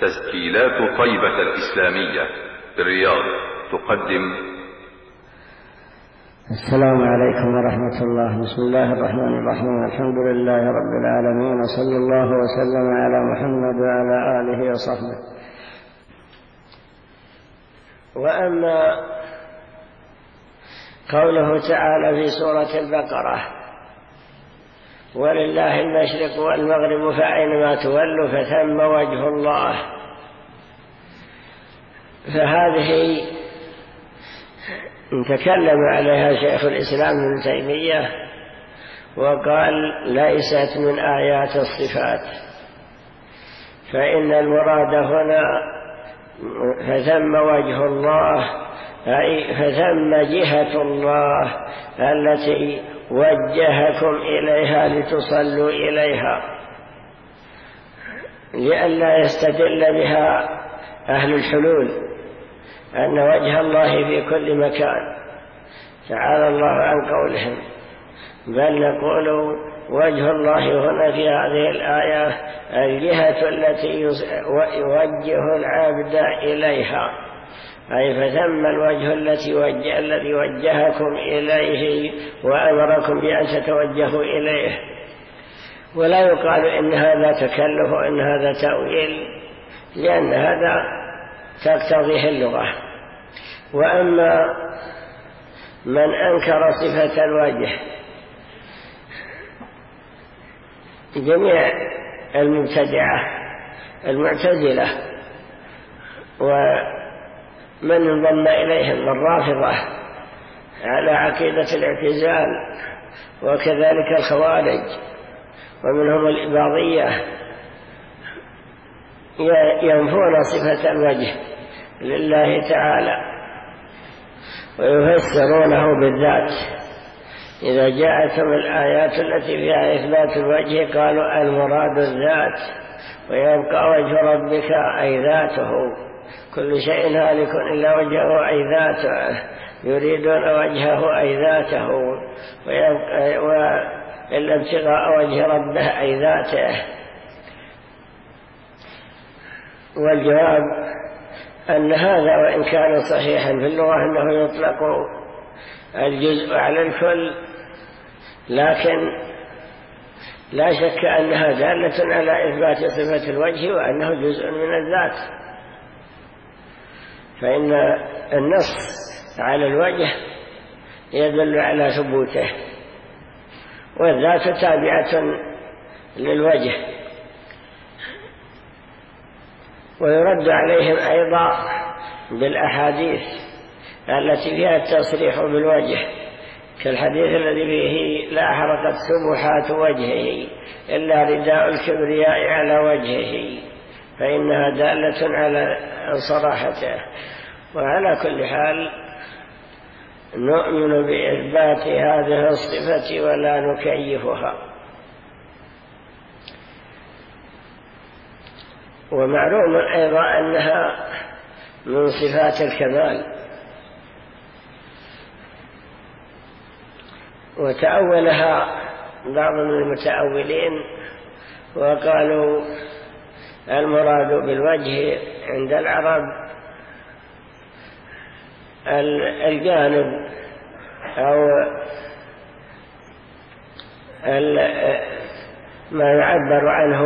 تسجيلات طيبة الإسلامية بالرياض تقدم. السلام عليكم ورحمة الله. بسم الله الرحمن الرحيم. الحمد لله رب العالمين، وصلى الله وسلم على محمد وعلى آله وصحبه. وأما قوله تعالى في سورة البقرة: ولله المشرق والمغرب فأينما تولوا فثم وجه الله، فهذه تكلم عليها شيخ الإسلام ابن تيمية وقال ليست من آيات الصفات، فإن المراد هنا فثم وجه الله أي فثم جهة الله التي وجهكم إليها لتصلوا إليها، لئلا يستدل بها أهل الحلول أن وجه الله في كل مكان، تعالى الله عن قولهم، بل نقول وجه الله هنا في هذه الآية الجهة التي يوجه العبد إليها، أي فثم الوجه الذي وجهكم إليه وأمركم بأن تتوجهوا إليه. ولا يقال إن هذا تكلف وإن هذا تأويل، لأن هذا تقتضيه اللغة. وأما من أنكر صفة الوجه، جميع المبتدعة المعتزلة ومن انضم إليهم الرافضة على عقيدة الاعتزال، وكذلك الخوارج ومنهم الإباضية، ينفون صفة الوجه لله تعالى ويفسرونه بالذات. إذا جاءتهم الآيات التي فيها إثبات الوجه قالوا المراد الذات، ويبقى وجه ربك أي ذاته، كل شيء هالك إلا وجهه أي ذاته، يريدون وجهه أي ذاته، وإلا ابتغاء وجه ربه أي ذاته. والجواب أن هذا وإن كان صحيحا في اللغة أنه يطلق الجزء على الكل، لكن لا شك أنها دالة على إثبات صفة الوجه وأنه جزء من الذات، فإن النص على الوجه يدل على ثبوته، والذات تابعة للوجه. ويرد عليهم أيضا بالأحاديث التي فيها التصريح بالوجه، كالحديث الذي فيه لا حرقت سبحات وجهه إلا رداء الكبرياء على وجهه، فإنها دالة على صراحته. وعلى كل حال نؤمن بإثبات هذه الصفة ولا نكيفها. ومعلوم أيضا أنها من صفات الكمال، وتأولها بعض من المتأولين وقالوا المراد بالوجه عند العرب الجانب أو ما يعبر عنه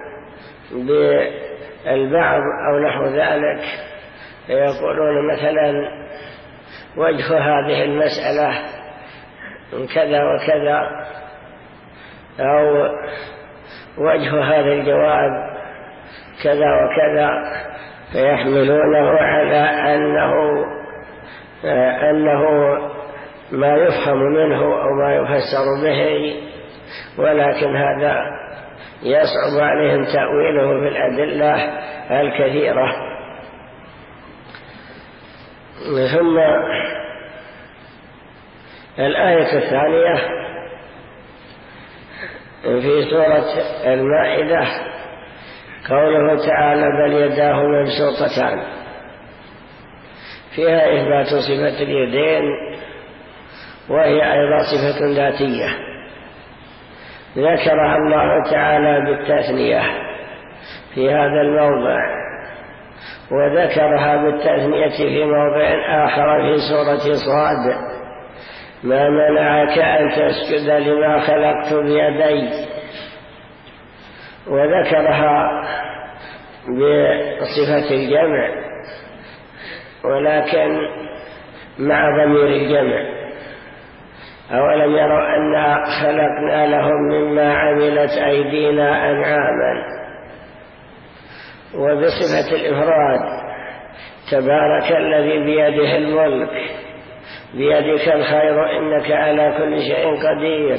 بالبعض أو نحو ذلك، يقولون مثلا وجه هذه المسألة كذا وكذا، أو وجه هذا الجواب كذا وكذا، فيحملونه على أنه ما يفهم منه أو ما يفسر به، ولكن هذا يصعب عليهم تأويله في الأدلة الكثيرة. ثم الآية الثانية في سورة المائدة قوله تعالى بل يداه مبسوطتان، فيها إثبات صفة اليدين، وهي أيضا صفة ذاتية ذكرها الله تعالى بالتثنية في هذا الموضع وذكرها بالتثنية في موضع آخر في سورة صاد: ما منعك أن تسجد لما خلقت بيدي. وذكرها بصفة الجمع ولكن مع ضمير الجمع: أولم يروا أنا خلقنا لهم مما عملت أيدينا أنعاما. وبصفة الإفراد: تبارك الذي بيده الملك بيدك الخير إنك على كل شيء قدير.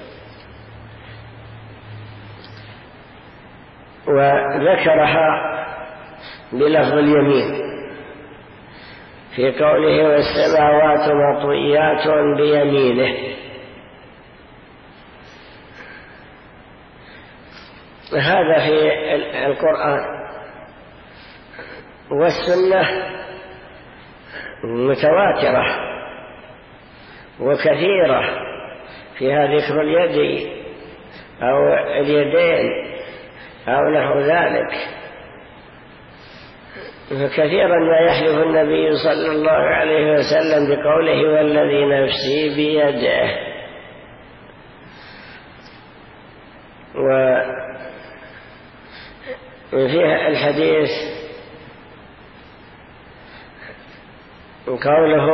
وذكرها بلفظ اليمين في قوله: والسماوات مطويات بيمينه. هذا في القرآن. والسنة متواترة وكثيرة فيها ذكر اليد أو اليدين أو نحو ذلك. فكثيرا ما يحلف النبي صلى الله عليه وسلم بقوله: والذي نفسي بيده. وفيها الحديث قوله: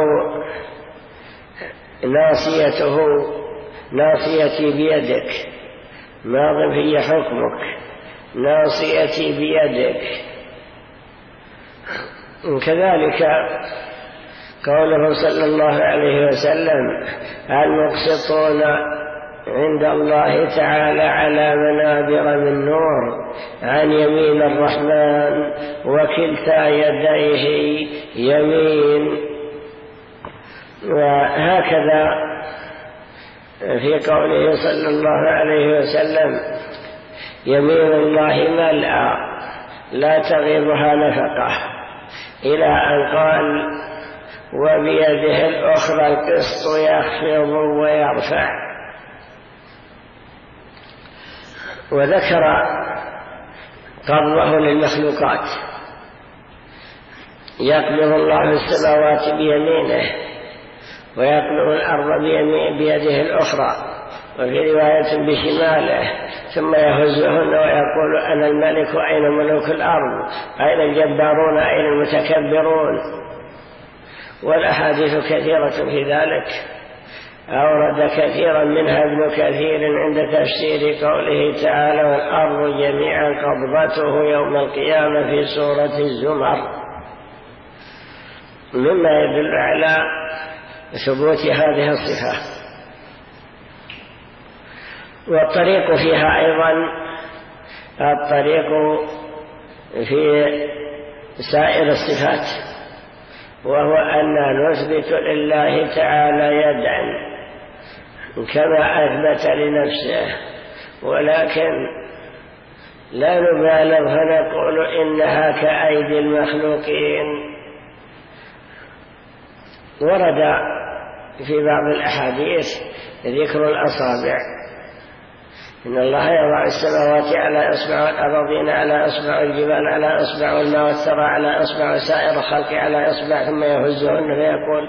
ناصيتي بيدك، ماض في حكمك، ناصيتي بيدك. كذلك قوله صلى الله عليه وسلم: المقسطون عند الله تعالى على منابر من نور عن يمين الرحمن وكلتا يديه يمين. وهكذا في قوله صلى الله عليه وسلم: يمين الله ملأى لا تغيضها نفقه، إلى أن قال: وبيده الأخرى القسط يخفض ويرفع. وذكر قبضه للمخلوقات: يقبض الله السماوات بيمينه ويقبض الأرض بيده الأخرى، وفي رواية بشماله، ثم يهزهن ويقول: أنا الملك، أين ملوك الأرض؟ أين الجبارون؟ أين المتكبرون؟ والأحاديث كثيرة في ذلك، أورد كثيرا منها ابن كثير عند تفسير قوله تعالى: والأرض جميعا قبضته يوم القيامة في سورة الزمر، مما يدل على ثبوت هذه الصفة. والطريق فيها أيضا الطريق في سائر الصفات، وهو أن نثبت لله تعالى يدا كما أثبت لنفسه، ولكن لا نبالغ فنقول إنها كأيدي المخلوقين. ورد في بعض الأحاديث ذكر الأصابع: إن الله يضع السماوات على أصبع، والأراضين على أصبع، والجبال على أصبع، والماء والثرى على أصبع، وسائر الخلق على أصبع، ثم يهزهن فيقول.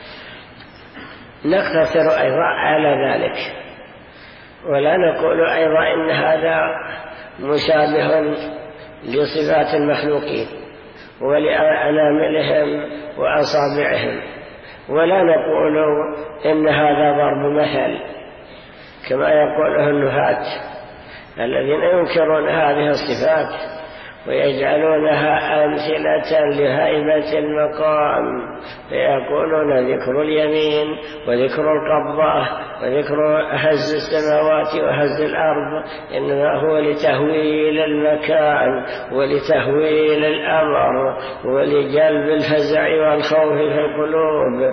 نقتصر أيضا على ذلك، ولا نقول أيضا إن هذا مشابه لصفات المخلوقين ولأناملهم وأصابعهم، ولا نقول إن هذا ضرب مثل كما يقوله النهاة الذين ينكرون هذه الصفات ويجعلونها أمثلة لهيبة المقام، فيقولون ذكر اليمين وذكر القبضة وذكر هز السماوات وهز الأرض إنما هو لتهويل المكان ولتهويل الأمر ولجلب الفزع والخوف في القلوب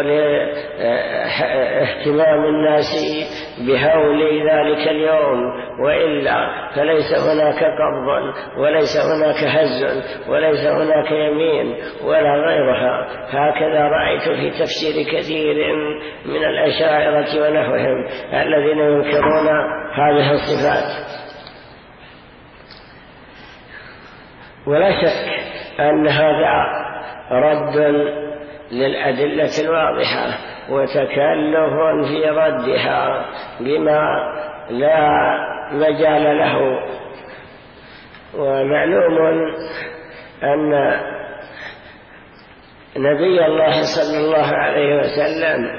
ولاهتمام الناس بهول ذلك اليوم، وإلا فليس هناك قبض وليس هناك هز وليس هناك يمين ولا غيرها. هكذا رأيت في تفسير كثير من الأشاعرة ونحوهم الذين ينكرون هذه الصفات. ولا شك أن هذا رد للأدلة الواضحة وتكلف في ردها بما لا مجال له. ومعلوم أن نبي الله صلى الله عليه وسلم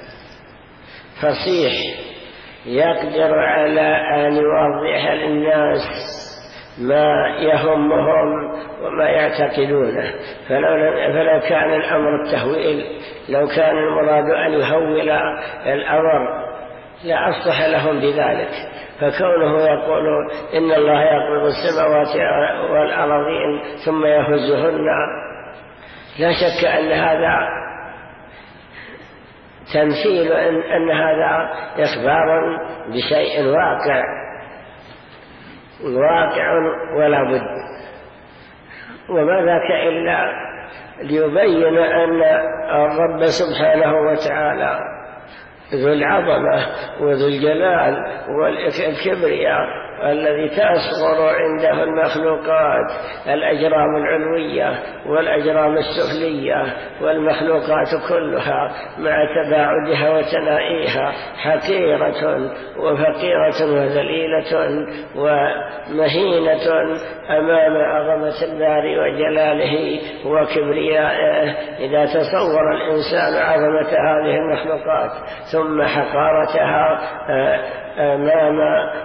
فصيح يقدر على أن يوضح للناس ما يهمهم وما يعتقدونه. فلو كان الأمر التهويل، لو كان المراد أن يهول الأمر لا أصلح لهم بذلك. فكونه يقول إن الله يقبض السماوات والأرضين ثم يهزهن، لا شك أن هذا تمثيل، أن هذا إخبار بشيء واقع ولا بد. وما ذاك إلا ليبين أن الرب سبحانه وتعالى ذو العظمة وذو الجلال والكبرياء الذي تصغر عنده المخلوقات، الأجرام العلوية والأجرام السفلية، والمخلوقات كلها مع تباعدها وتنائيها حقيرة وفقيرة وذليلة ومهينة أمام عظمة الباري وجلاله وكبريائه. إذا تصور الإنسان عظمة هذه المخلوقات ثم حقارتها أمام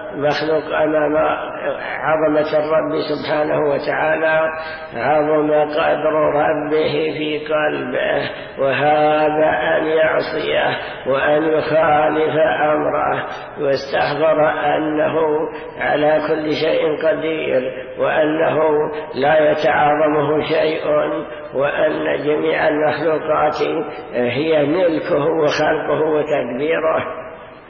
عظمة الرب سبحانه وتعالى، عظم قدر ربه في قلبه، وهذا أن يعصيه وأن يخالف أمره، واستحضر أنه على كل شيء قدير، وأنه لا يتعاظمه شيء، وأن جميع المخلوقات هي ملكه وخلقه وتدبيره.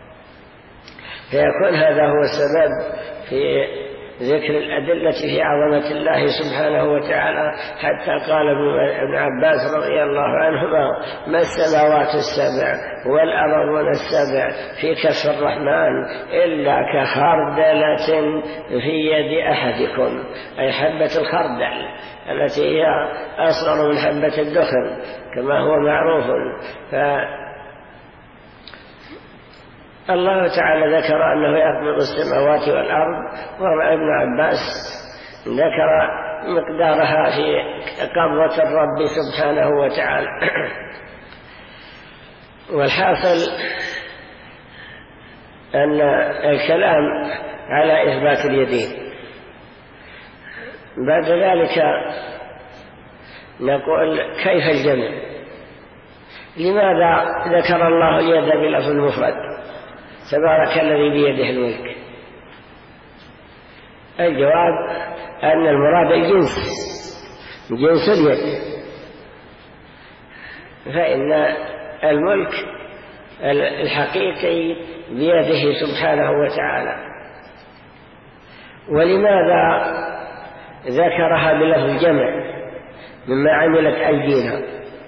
فيكون هذا هو السبب في ذكر الأدلة في عظمة الله سبحانه وتعالى. حتى قال ابن عباس رضي الله عنهما: ما السماوات السبع والأرضون السبع في كف الرحمن إلا كخردلة في يد أحدكم، أي حبة الخردل التي هي أصغر من حبة الدخن كما هو معروف. الله تعالى ذكر أنه يقبض السماوات والأرض، وابن عباس ذكر مقدارها في قبضة الرب سبحانه وتعالى. والحاصل أن الكلام على إثبات اليدين. بعد ذلك نقول: كيف الجمع؟ لماذا ذكر الله اليد بلفظ المفرد تبارك الذي بيده الملك؟ الجواب أن المراد الجنس، جنس اليد، فإن الملك الحقيقي بيده سبحانه وتعالى. ولماذا ذكرها بلفظ الجمع مما عملت أيدينا؟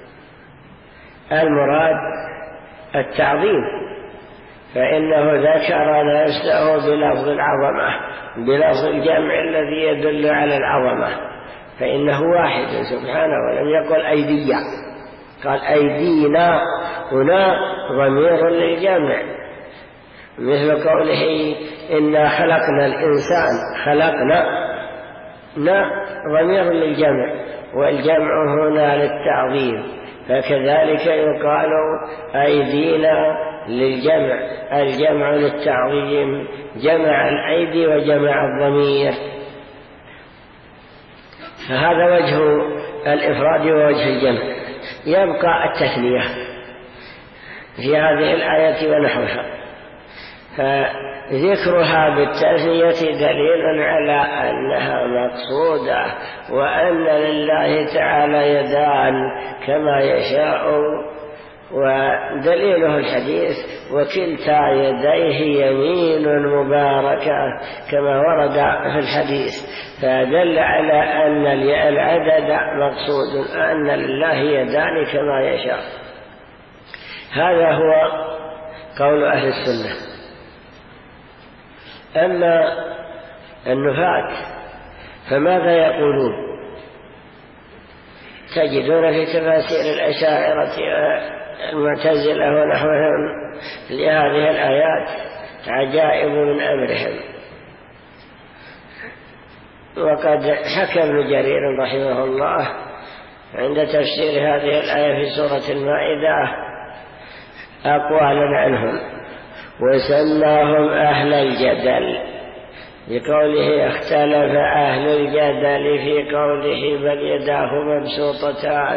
المراد التعظيم، فإنه ذكر نفسه بلفظ العظمة، بلفظ الجمع الذي يدل على العظمة، فإنه واحد سبحانه، ولم يقل أيديا، قال أيدينا، هنا ضمير للجمع، مثل قوله إنا خلقنا الإنسان، خلقنا ضمير للجمع، والجمع هنا للتعظيم. فكذلك يقال أيدينا للجمع، الجمع للتعظيم، جمع الأيدي وجمع الضمير. فهذا وجه الإفراد ووجه الجمع. يبقى التثنية في هذه الآية ونحوها، فذكرها بالتثنية دليل على أنها مقصودة، وأن لله تعالى يدان كما يشاء. ودليله الحديث: وكلتا يديه يمين مباركة، كما ورد في الحديث، فدل على أن العدد مقصود، أن لله يدان كما يشاء. هذا هو قول أهل السنة. أما النفاة فماذا يقولون؟ تجدون في تفاسير الأشاعرة والمعتزلة ونحوهم لهذه الآيات عجائب من أمرهم. وقد حكى ابن جرير رحمه الله عند تفسير هذه الآية في سورة المائدة أقوالا عنهم، وسماهم أهل الجدل بقوله اختلف أهل الجدل في قوله بل يداه مبسوطتان.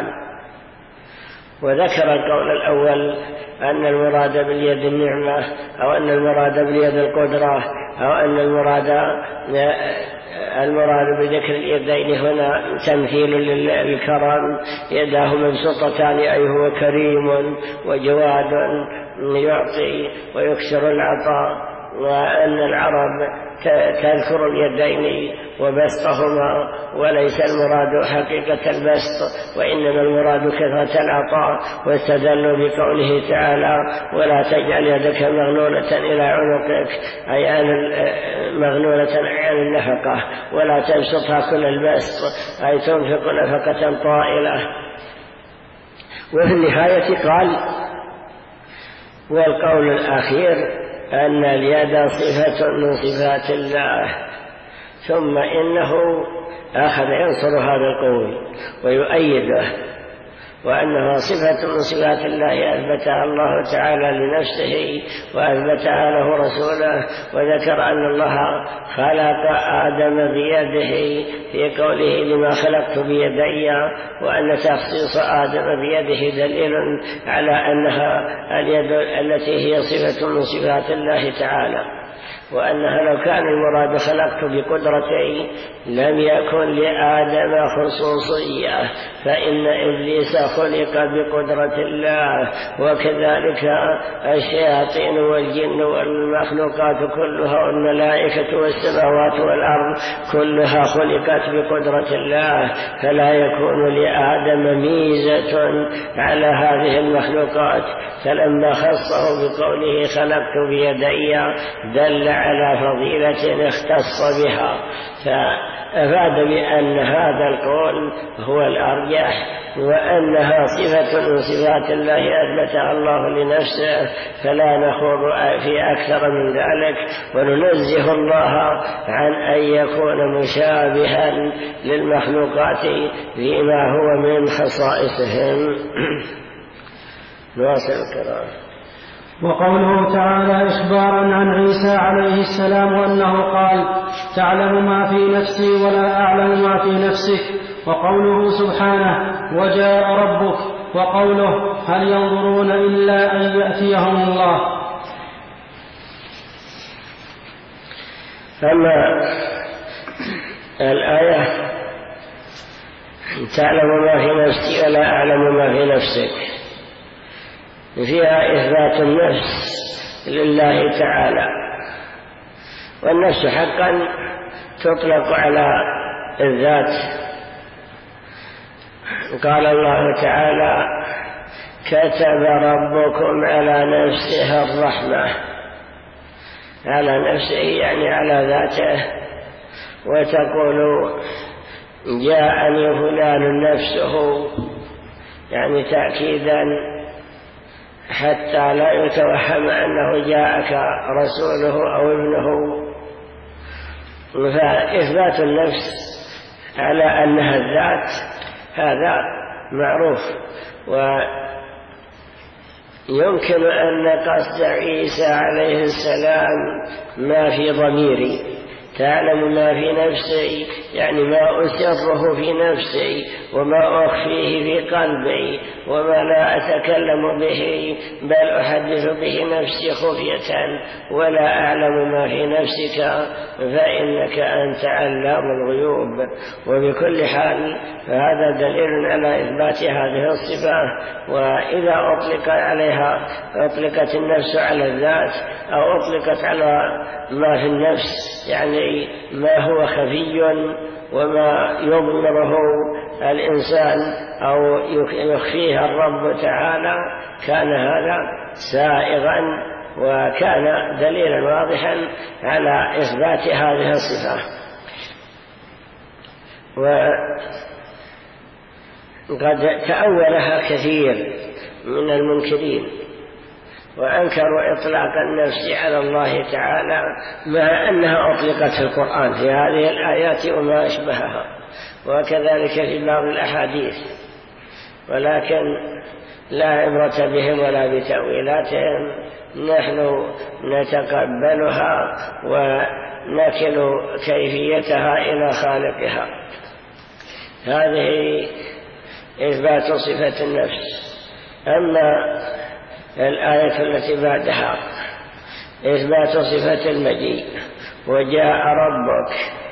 وذكر القول الأول أن المراد باليد النعمة، أو أن المراد باليد القدرة، أو أن المراد بذكر اليدين هنا تمثيل للكرم، يداه مبسوطتان أي هو كريم وجواد يعطي ويكثر العطاء، وأن العرب تذكر اليدين وبسطهما، وليس المراد حقيقة البسط وإنما المراد كثرة العطاء. واستدلوا بقوله تعالى ولا تجعل يدك مغلولة إلى عنقك، أي مغلولة عن النفقة، ولا تبسطها كل البسط أي تنفق نفقة طائلة. وفي النهاية قال والقول الأخير أن اليد صفة من صفات الله، ثم إنه أخذ ينصر هذا القول ويؤيده، وأنها صفة من صفات الله أثبتها الله تعالى لنفسه وأثبتها له رسوله. وذكر أن الله خلق آدم بيده في قوله لما خلقت بيدي، وأن تخصيص آدم بيده دليل على أنها اليد التي هي صفة من صفات الله تعالى، وأنها لو كان المراد خلقت بقدرتي لم يكن لآدم خصوصية، فإن إبليس خلق بقدرة الله، وكذلك الشياطين والجن والمخلوقات كلها والملائكة والسماوات والأرض كلها خلقت بقدرة الله، فلا يكون لآدم ميزة على هذه المخلوقات. فلما خصه بقوله خلقت بيدي دل على فضيلة اختص بها، فأفاد بأن هذا القول هو الأرجح، وأنها صفة من صفات الله أثبتها الله لنفسه، فلا نخوض في أكثر من ذلك، وننزه الله عن أن يكون مشابها للمخلوقات فيما هو من خصائصهم. نواصل الكلام. وقوله تعالى إخبارا عن عيسى عليه السلام أنه قال تعلم ما في نفسي ولا أعلم ما في نفسك. وقوله سبحانه وجاء ربك. وقوله هل ينظرون إلا أن يأتيهم الله. أما الآية تعلم ما في نفسي ولا أعلم ما في نفسك فيها إثبات النفس لله تعالى، والنفس حقا تطلق على الذات. قال الله تعالى كتب ربكم على نفسه الرحمة، على نفسه يعني على ذاته. وتقول جاءني فلان نفسه، يعني تأكيدا حتى لا يتوهم أنه جاءك رسوله أو ابنه. فإثبات النفس على أنها الذات هذا معروف. ويمكن أن قصد عيسى عليه السلام ما في ضميري، تعلم ما في نفسي يعني ما أسره في نفسي وما أخفيه في قلبي وما لا أتكلم به بل أحدث به نفسي خفية، ولا أعلم ما في نفسك فإنك أنت علام الغيوب. وبكل حال فهذا دليل على إثبات هذه الصفة. وإذا أطلق عليها أطلقت النفس على الذات أو أطلقت على ما في النفس يعني ما هو خفي وما يضمره الإنسان أو يخفيه الرب تعالى، كان هذا سائغا وكان دليلا واضحا على إثبات هذه الصفة. قد تأولها كثير من المنكرين وأنكروا إطلاق النفس على الله تعالى مع أنها أطلقت في القرآن في هذه الآيات وما أشبهها، وكذلك في بعض الأحاديث، ولكن لا عبرة بهم ولا بتأويلاتهم. نحن نتقبلها ونكل كيفيتها إلى خالقها. هذه إثبات صفة النفس. أما الآية التي بعدها إثبات صفة المجيء وجاء ربك،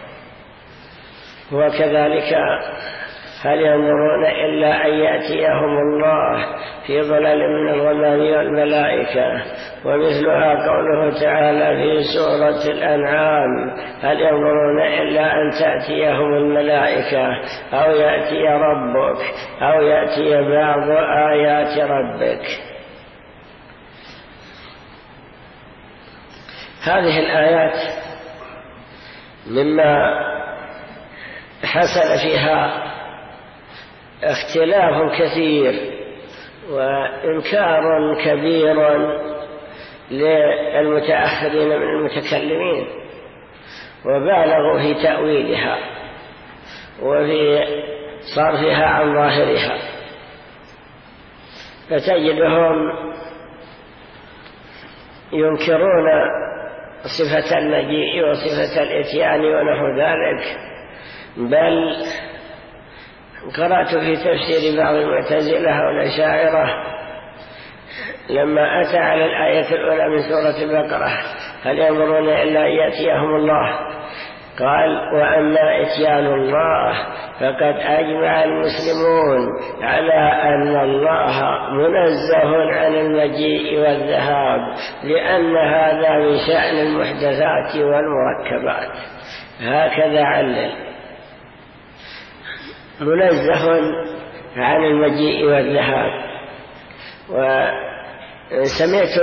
وكذلك هل ينظرون إلا أن يأتيهم الله في ظلال من الغمام والملائكة، ومثلها قوله تعالى في سورة الأنعام هل ينظرون إلا أن تأتيهم الملائكة أو يأتي ربك أو يأتي بعض آيات ربك. هذه الآيات مما حصل فيها اختلاف كثير وإنكار كبير للمتأخرين من المتكلمين، وبالغوا في تأويلها وفي صرفها عن ظاهرها، فتجدهم ينكرون صفة المجيء وصفة الإتيان ونحو ذلك. بل قرأت في تفسير بعض المعتزلة والأشاعرة لما أتى على الآية الأولى من سورة البقرة هل ينظرون إلا أن يأتيهم الله، قال وأما إتيان الله فقد أجمع المسلمون على أن الله منزه عن المجيء والذهاب، لأن هذا من شأن المحدثات والمركبات. هكذا علل، منزه عن المجيء والذهاب. وسمعت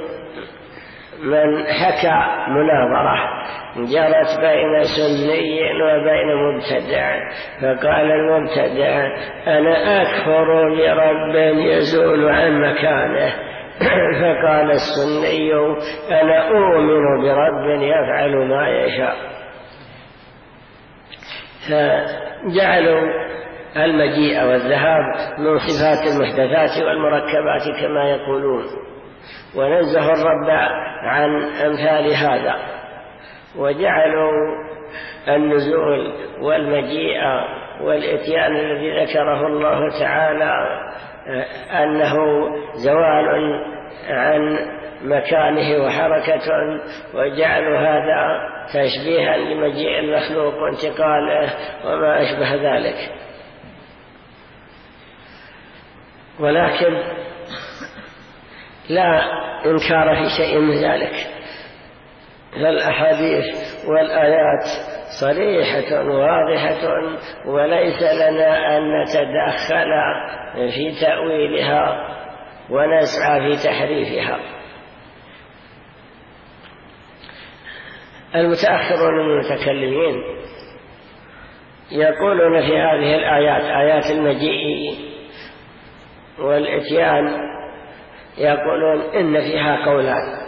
من حكى مناظرة جرت بين سني وبين مبتدع، فقال المبتدع أنا أكفر برب يزول عن مكانه، فقال السني أنا أؤمن برب يفعل ما يشاء. فجعلوا المجيء والذهاب من صفات المحدثات والمركبات كما يقولون، ونزهوا الرب عن أمثال هذا، وجعلوا النزول والمجيء والإتيان الذي ذكره الله تعالى أنه زوال عن مكانه وحركة، وجعلوا هذا تشبيها لمجيء المخلوق وانتقاله وما أشبه ذلك. ولكن لا إنكار في شيء من ذلك، فالأحاديث والآيات صريحة واضحة، وليس لنا أن نتدخل في تأويلها ونسعى في تحريفها. المتأخرون من المتكلمين يقولون في هذه الآيات، آيات المجيء والإتيان، يقولون إن فيها قولان.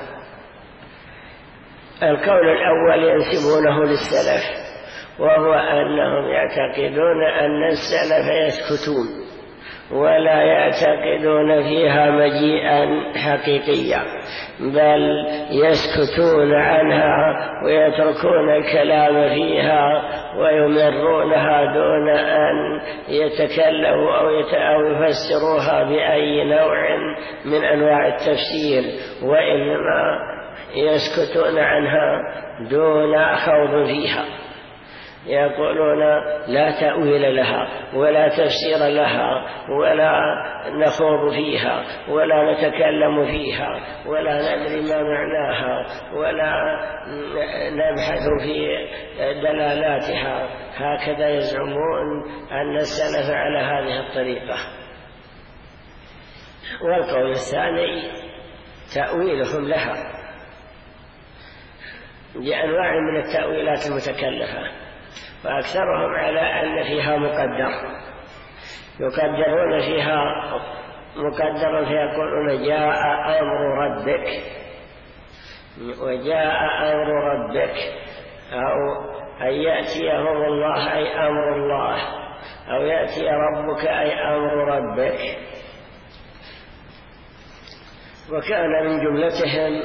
القول الأول ينسبونه للسلف، وهو أنهم يعتقدون أن السلف يسكتون ولا يعتقدون فيها مجيئا حقيقيا، بل يسكتون عنها ويتركون الكلام فيها ويمرونها دون أن يتكلموا أو يفسروها بأي نوع من أنواع التفسير، وإنما يسكتون عنها دون خوض فيها. يقولون لا تأويل لها ولا تفسير لها ولا نخوض فيها ولا نتكلم فيها ولا ندري ما معناها ولا نبحث في دلالاتها. هكذا يزعمون أن السلف على هذه الطريقة. والقول الثاني تأويلهم لها بأنواع من التأويلات المتكلفة، وأكثرهم على أن فيها مقدر، يقدرون فيها مقدر فيقولون جاء أمر ربك، وجاء أمر ربك، أو أن يأتيهم الله أي أمر الله، أو يأتي ربك أي أمر ربك. وكان من جملتهم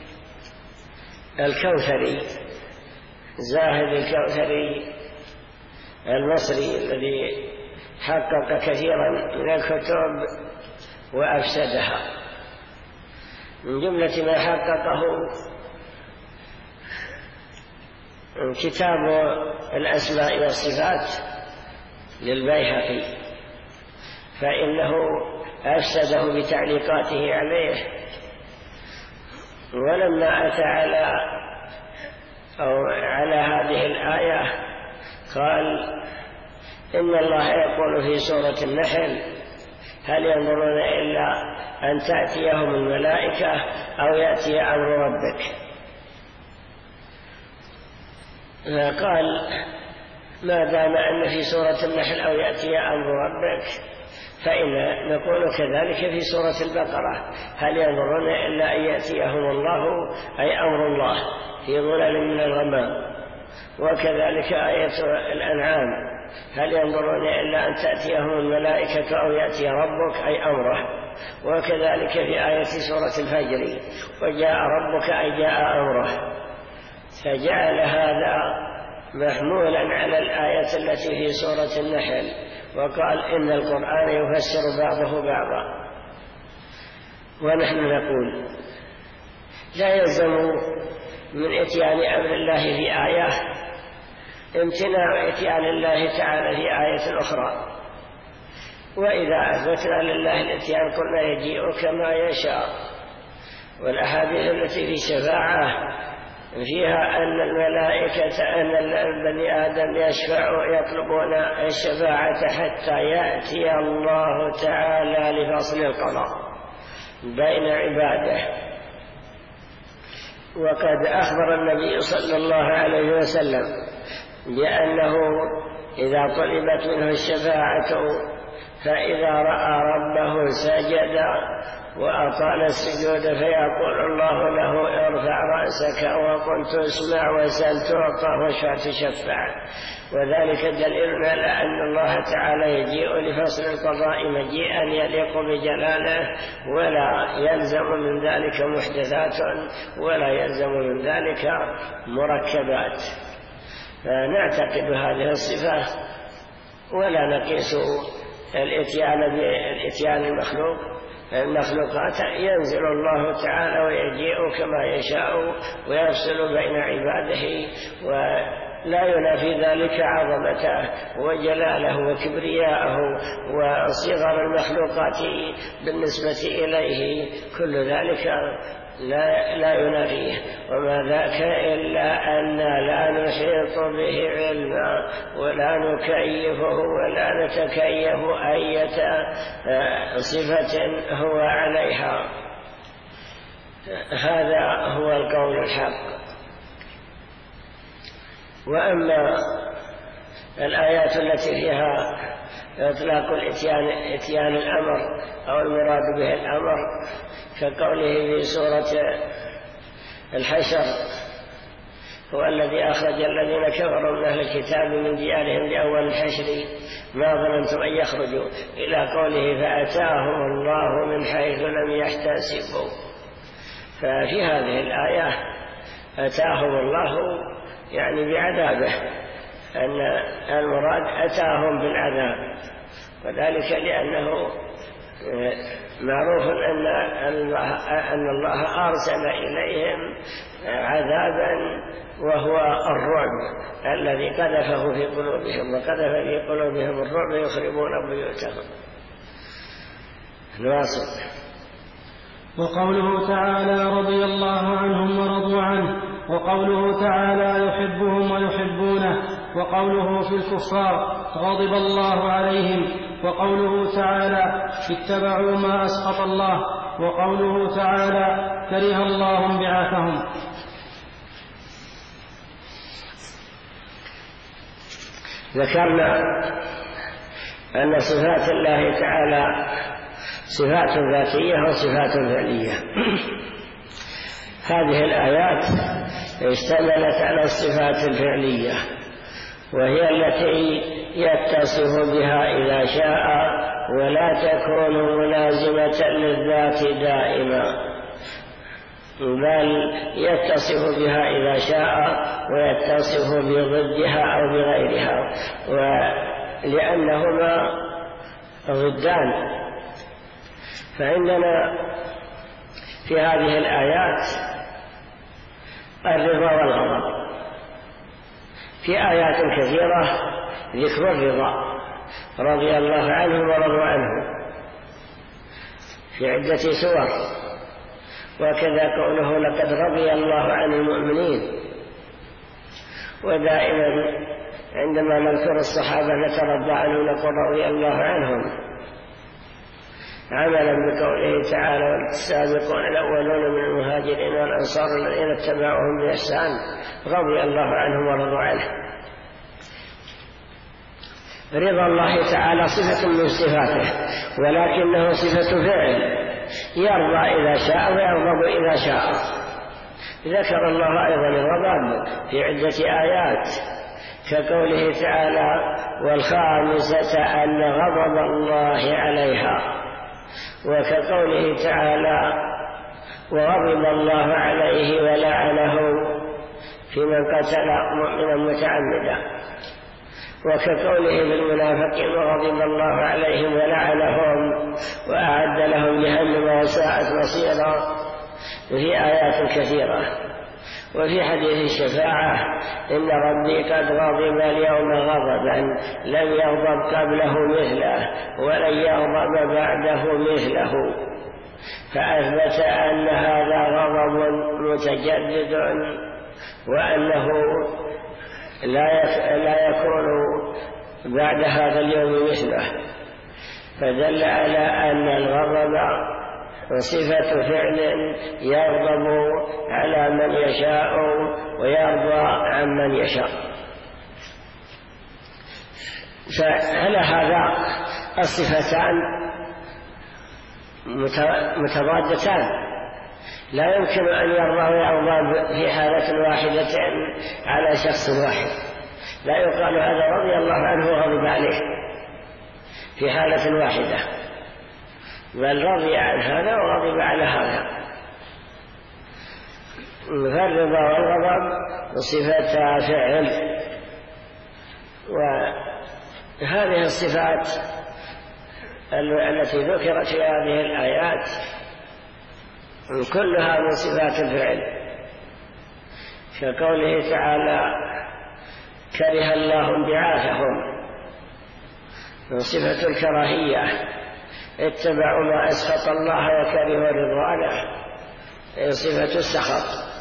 الكوثري، زاهد الكوثري المصري الذي حقق كثيرا من الكتب وأفسدها. من جملة ما حققه كتاب الأسماء والصفات للبيهقي، فإنه أفسده بتعليقاته عليه، ولما أتى على هذه الآية قال إن الله يقول في سورة النحل هل ينظرون إلا أن تأتيهم الملائكة أو يأتي أمر ربك. فقال ما دام أن في سورة النحل أو يأتي أمر ربك فإن نقول كذلك في سورة البقرة هل ينظرون إلا أن يأتيهم الله أي أمر الله في ظلال من الغمام. وكذلك آية الأنعام هل ينظرون إلا أن تأتيهم الملائكة أو يأتي ربك أي أمره. وكذلك في آية سورة الفجر وجاء ربك أي جاء أمره. فجعل هذا محمولا على الآية التي في سورة النحل، وقال إن القرآن يفسر بعضه بعضا. ونحن نقول لا يلزم من إتيان أمر الله في آية امتناع إتيان الله تعالى في آية أخرى. وإذا أثبتنا لله الإتيان قلنا يجيء كما يشاء. والأحاديث التي في شفاعة فيها أن الملائكة أن بني آدم يطلبون الشفاعة حتى يأتي الله تعالى لفصل القضاء بين عباده. وقد أخبر النبي صلى الله عليه وسلم بأنه إذا طلبت منه الشفاعة فإذا رأى ربه سجد وأطال السجود فيقول الله له ارفع رأسك وقل تسمع وسل تعطى واشفع تشفع. وذلك دليل على أن الله تعالى يجيء لفصل القضاء مجيئا يليق بجلاله، ولا يلزم من ذلك محدثات ولا يلزم من ذلك مركبات. فنعتقد هذه الصفة ولا نقيس الاتيان بالاتيان المخلوقات. ينزل الله تعالى ويجيء كما يشاء ويفصل بين عباده، ولا ينافي ذلك عظمته وجلاله وكبرياءه وصغر المخلوقات بالنسبة إليه. كل ذلك لا ينافيه. وما ذاك إلا أن لا نحيط به علما ولا نكيفه ولا نتكيف أية صفة هو عليها. هذا هو القول الحق. وأما الآيات التي فيها إطلاق إتيان الأمر أو المراد به الأمر كقوله في سورة الحشر هو الذي أخرج الذين كفروا من أهل الكتاب من ديارهم لأول الحشر ما ظننتم أن يخرجوا إلى قوله فأتاهم الله من حيث لم يحتسبوا. ففي هذه الآية أتاهم الله يعني بعذابه، أن المراد أتاهم بالعذاب، وذلك لأنه معروف أن الله أرسل إليهم عذابا وهو الرعب الذي قذفه في قلوبهم، وقذف في قلوبهم الرعب يخربون بيوتهم. نواصل. وقوله تعالى رضي الله عنهم ورضوا عنه، وقوله تعالى يحبهم ويحبونه، وقوله في الكفار غضب الله عليهم، وقوله تعالى اتبعوا ما أسخط الله، وقوله تعالى كره الله انبعاثهم. ذكرنا أن صفات الله تعالى صفات ذاتية وصفات فعلية. هذه الآيات اشتملت على الصفات الفعلية، وهي التي يتصف بها إذا شاء، ولا تكون ملازمة للذات دائما، بل يتصف بها إذا شاء ويتصف بضدها أو بغيرها، ولأنهما ضدان. فإننا في هذه الآيات الرضا والغضب. في آيات كثيرة ذكر الرضا، رضي الله عنه ورضوا عنه، في عدة سور. وكذا قوله لقد رضي الله عن المؤمنين. ودائما عندما نذكر الصحابة نترضى عنهم نقول رضي الله عنهم، عملا بقوله تعالى والسابقون الأولون من المهاجرين والأنصار الذين اتبعوهم بإحسان رضي الله عنهم ورضوا عنه. رضا الله تعالى صفة من صفاته، ولكنه صفة فعل، يرضى إذا شاء ويغضب إذا شاء. ذكر الله أيضا الغضب في عدة آيات، كقوله تعالى والخامسة أن غضب الله عليها، وكقوله تعالى وغضب الله عليه ولعنه في من قتل مؤمنا متعمدا، وكقوله بالمنافقين وغضب الله عليهم ولعنهم وأعد لهم جهنم وساءت مصيرا. وفي آيات كثيرة. وفي حديث الشفاعة إن ربي قد غضب اليوم غضبا لم يغضب قبله مثله ولن يغضب بعده مثله، فأثبت أن هذا غضب متجدد وأنه لا يكون بعد هذا اليوم مثله، فدل على أن الغضب صفة فعل يغضب على من يشاء ويرضى عن من يشاء. فعلى هذا الصفتان متضادتان، لا يمكن أن يرضى ويغضب في حالة واحدة على شخص واحد. لا يقال هذا رضي الله عنه وغضب عليه في حالة واحدة، بل رضي عن هذا وغضب على هذا. فالرضا والغضب صفة فعل، وهذه الصفات التي ذكرت في هذه الآيات كلها من صفات الفعل، كقوله تعالى كره الله انبعاثهم، صفة الكراهية، اتبعوا ما أسخط الله وكرهوا رضوانه، صفة السخط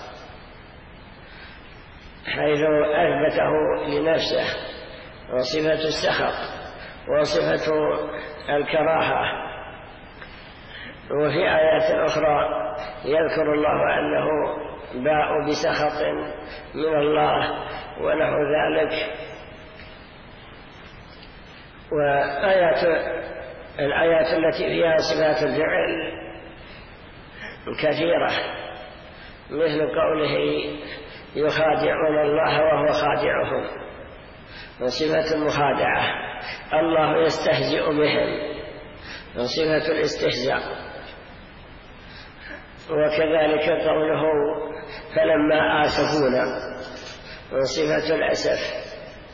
حيث أثبته لنفسه، وصفة السخط وصفة الكراهة. وفي آيات أخرى يذكر الله أنه باءوا بسخط من الله ونحو ذلك. الآيات التي فيها صفات الفعل كثيرة، مثل قوله يخادعون الله وهو خادعهم، وصفة المخادعة الله يستهزئ بهم، وصفة الاستهزاء. وكذلك قوله فلما آسفونا، وصفة الأسف.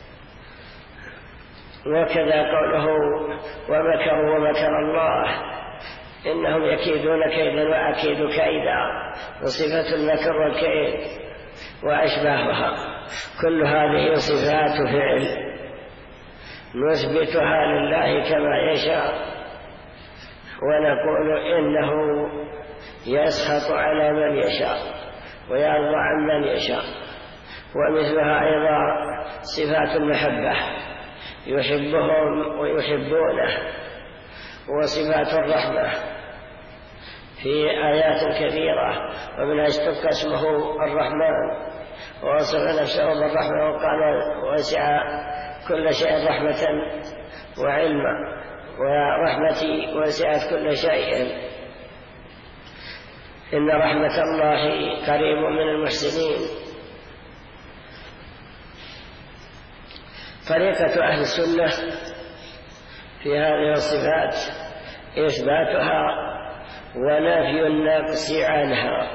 وكذا قوله ومكروا ومكر الله إنهم يكيدون كيدا وأكيد كيدا، وصفة المكر والكيد وأشباهها. كل هذه صفات فعل نثبتها لله كما يشاء، ونقول إنه يسخط على من يشاء ويرضى عن من يشاء. ومثلها أيضا صفات المحبة، يحبهم ويحبونه، وصفات الرحمة في آيات كثيرة، ومنها اشتق اسمه الرحمن ووصف نفسه بالرحمة وقال وسع كل شيء رحمة وعلما، ورحمتي وسعت كل شيء، إن رحمة الله قريب من المحسنين. طريقة أهل السنة في هذه الصفات إثباتها ونفي النقص عنها،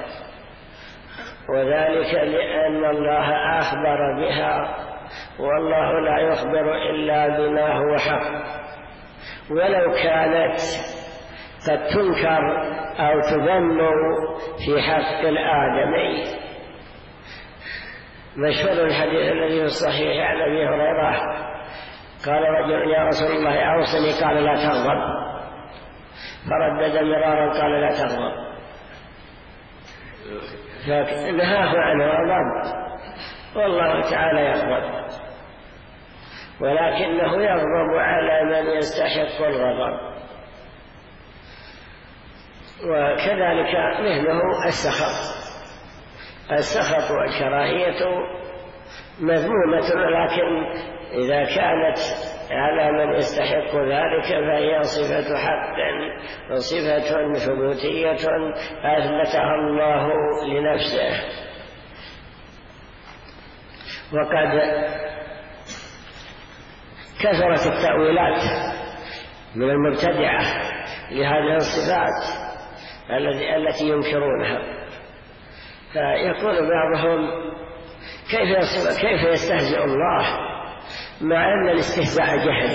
وذلك لأن الله أخبر بها، والله لا يخبر إلا بما هو حق، ولو كانت قد تنكر أو تذم في حق الآدمي. مشهور الحديث الذي في الصحيح عن أبي هريرة قال رجل: يا رسول الله أوصني، قال: لا تغضب. فردد مرارا قال: لا تغضب. فنهاه عن الغضب، والله تعالى يغضب، ولكنه يغضب على من يستحق الغضب. وكذلك مثله السخط والكراهية مذمومة، ولكن إذا كانت على من يستحق ذلك فهي صفة حق وصفة ثبوتية أثبتها الله لنفسه. وقد كثرت التأويلات من المبتدعة لهذه الصفات التي ينكرونها، فيقول بعضهم: كيف يستهزئ الله مع أن الاستهزاء جهل؟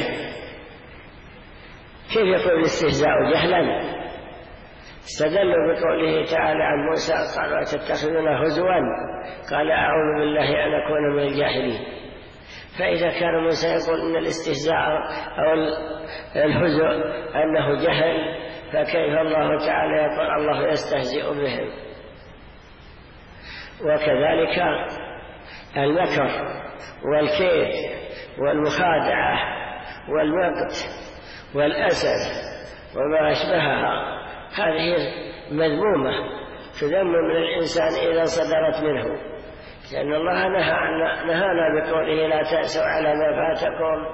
كيف يكون الاستهزاء جهلا؟ استدلوا بقوله تعالى عن موسى: قالوا: أتتخذون هزوا؟ قال: أعوذ بالله أن أكون من الجاهلين. فإذا كان موسى يقول إن الاستهزاء أو الهزء أنه جهل، فكيف الله تعالى يقول الله يستهزئ بهم؟ وكذلك المكر والكيد والمخادعة والوقت والأسد وما أشبهها، هذه مذمومة تذم من الإنسان إذا صدرت منه، لأن الله نهانا بقوله: لا تأسوا على ما فاتكم.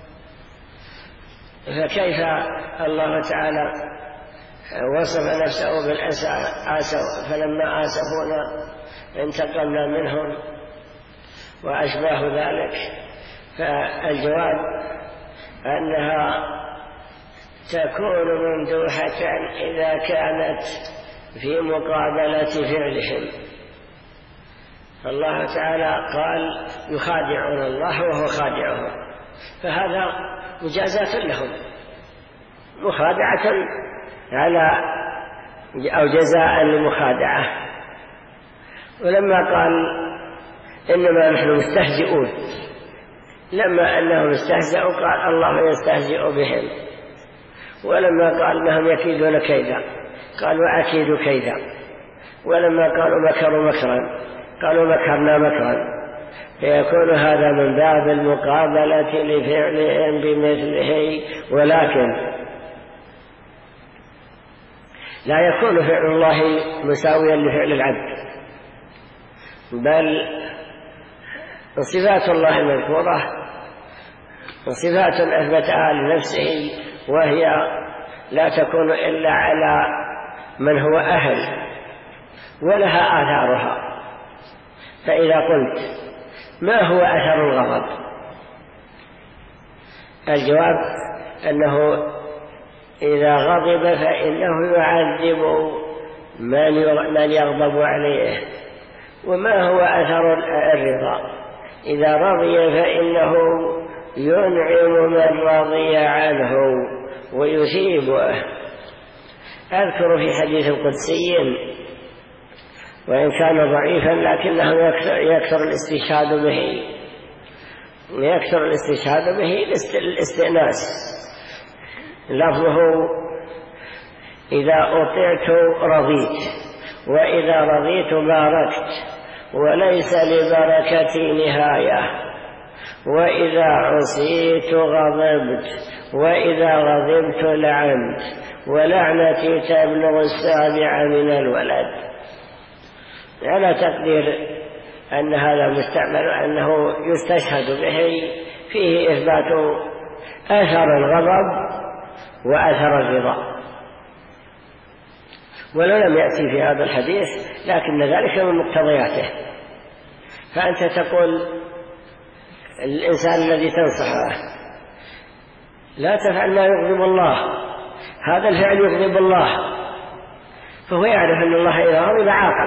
فكيف الله تعالى وصف نفسه بالأسى فلما آسفونا انتقمنا منهم وأشباه ذلك؟ فالجواب أنها تكون ممدوحة إذا كانت في مقابلة فعلهم. الله تعالى قال: يخادعون الله وهو خادعهم، فهذا مجازات لهم، مخادعة على أو جزاء للمخادعة. ولما قال: إنما نحن مستهزئون، لما أنهم استهزئوا قال: الله يستهزئ بهم. ولما قال إنهم يكيدون كيدا قال: وأكيد كيدا. ولما قالوا مكروا مكرا قالوا: مكرنا مكرا. فيكون هذا من باب المقابلة لفعلهم بمثله، ولكن لا يكون فعل الله مساويا لفعل العبد، بل صفات الله المذكورة صفات أثبتها لنفسه، وهي لا تكون إلا على من هو أهل، ولها آثارها. فإذا قلت: ما هو أثر الغضب؟ الجواب أنه إذا غضب فإنه يعذب من يغضب عليه. وما هو أثر الرضا؟ إذا رضي فإنه ينعم من رضي عنه ويثيبه. أذكر في حديث قدسي وإن كان ضعيفا لكنه يكثر الاستشهاد به للاستئناس. لفظه: إذا أطعت رضيت، وإذا رضيت باركت، وليس لبركتي نهاية، وإذا عصيت غضبت، وإذا غضبت لعنت، ولعنتي تبلغ 7 من الولد. على تقدير أن هذا مستعمل، أنه يستشهد به فيه إثبات أثر الغضب وأثر الرضا، ولو لم يأتي في هذا الحديث لكن ذلك من مقتضياته. فأنت تقول الإنسان الذي تنصحه لا تفعل ما يغضب الله، هذا الفعل يغضب الله، فهو يعرف أن الله إذا غضب عاقب.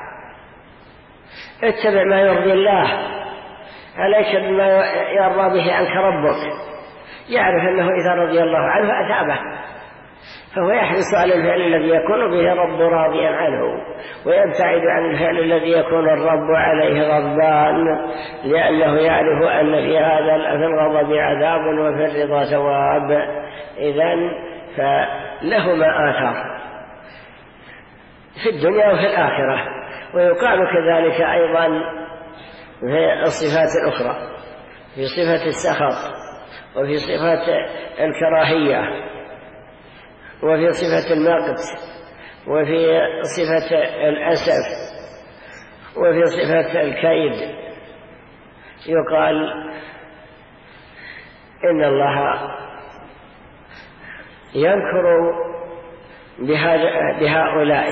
اتبع ما يرضي الله، عليك بما يرضى به عنك ربك، يعرف أنه إذا رضي الله عنه أتابه، فهو يحرص على الفعل الذي يكون به رب راضيا عنه، ويبتعد عن الفعل الذي يكون الرب عليه غضبان، لأنه يعرف أن في هذا في الغضب عذاب وفي الرضا ثواب. إذن فلهما آثار في الدنيا وفي الآخرة. ويقال كذلك أيضا في الصفات الأخرى، في صفة السخط وفي صفة الكراهية وفي صفة المقت وفي صفة الأسف وفي صفة الكيد، يقال إن الله يذكر بهؤلاء،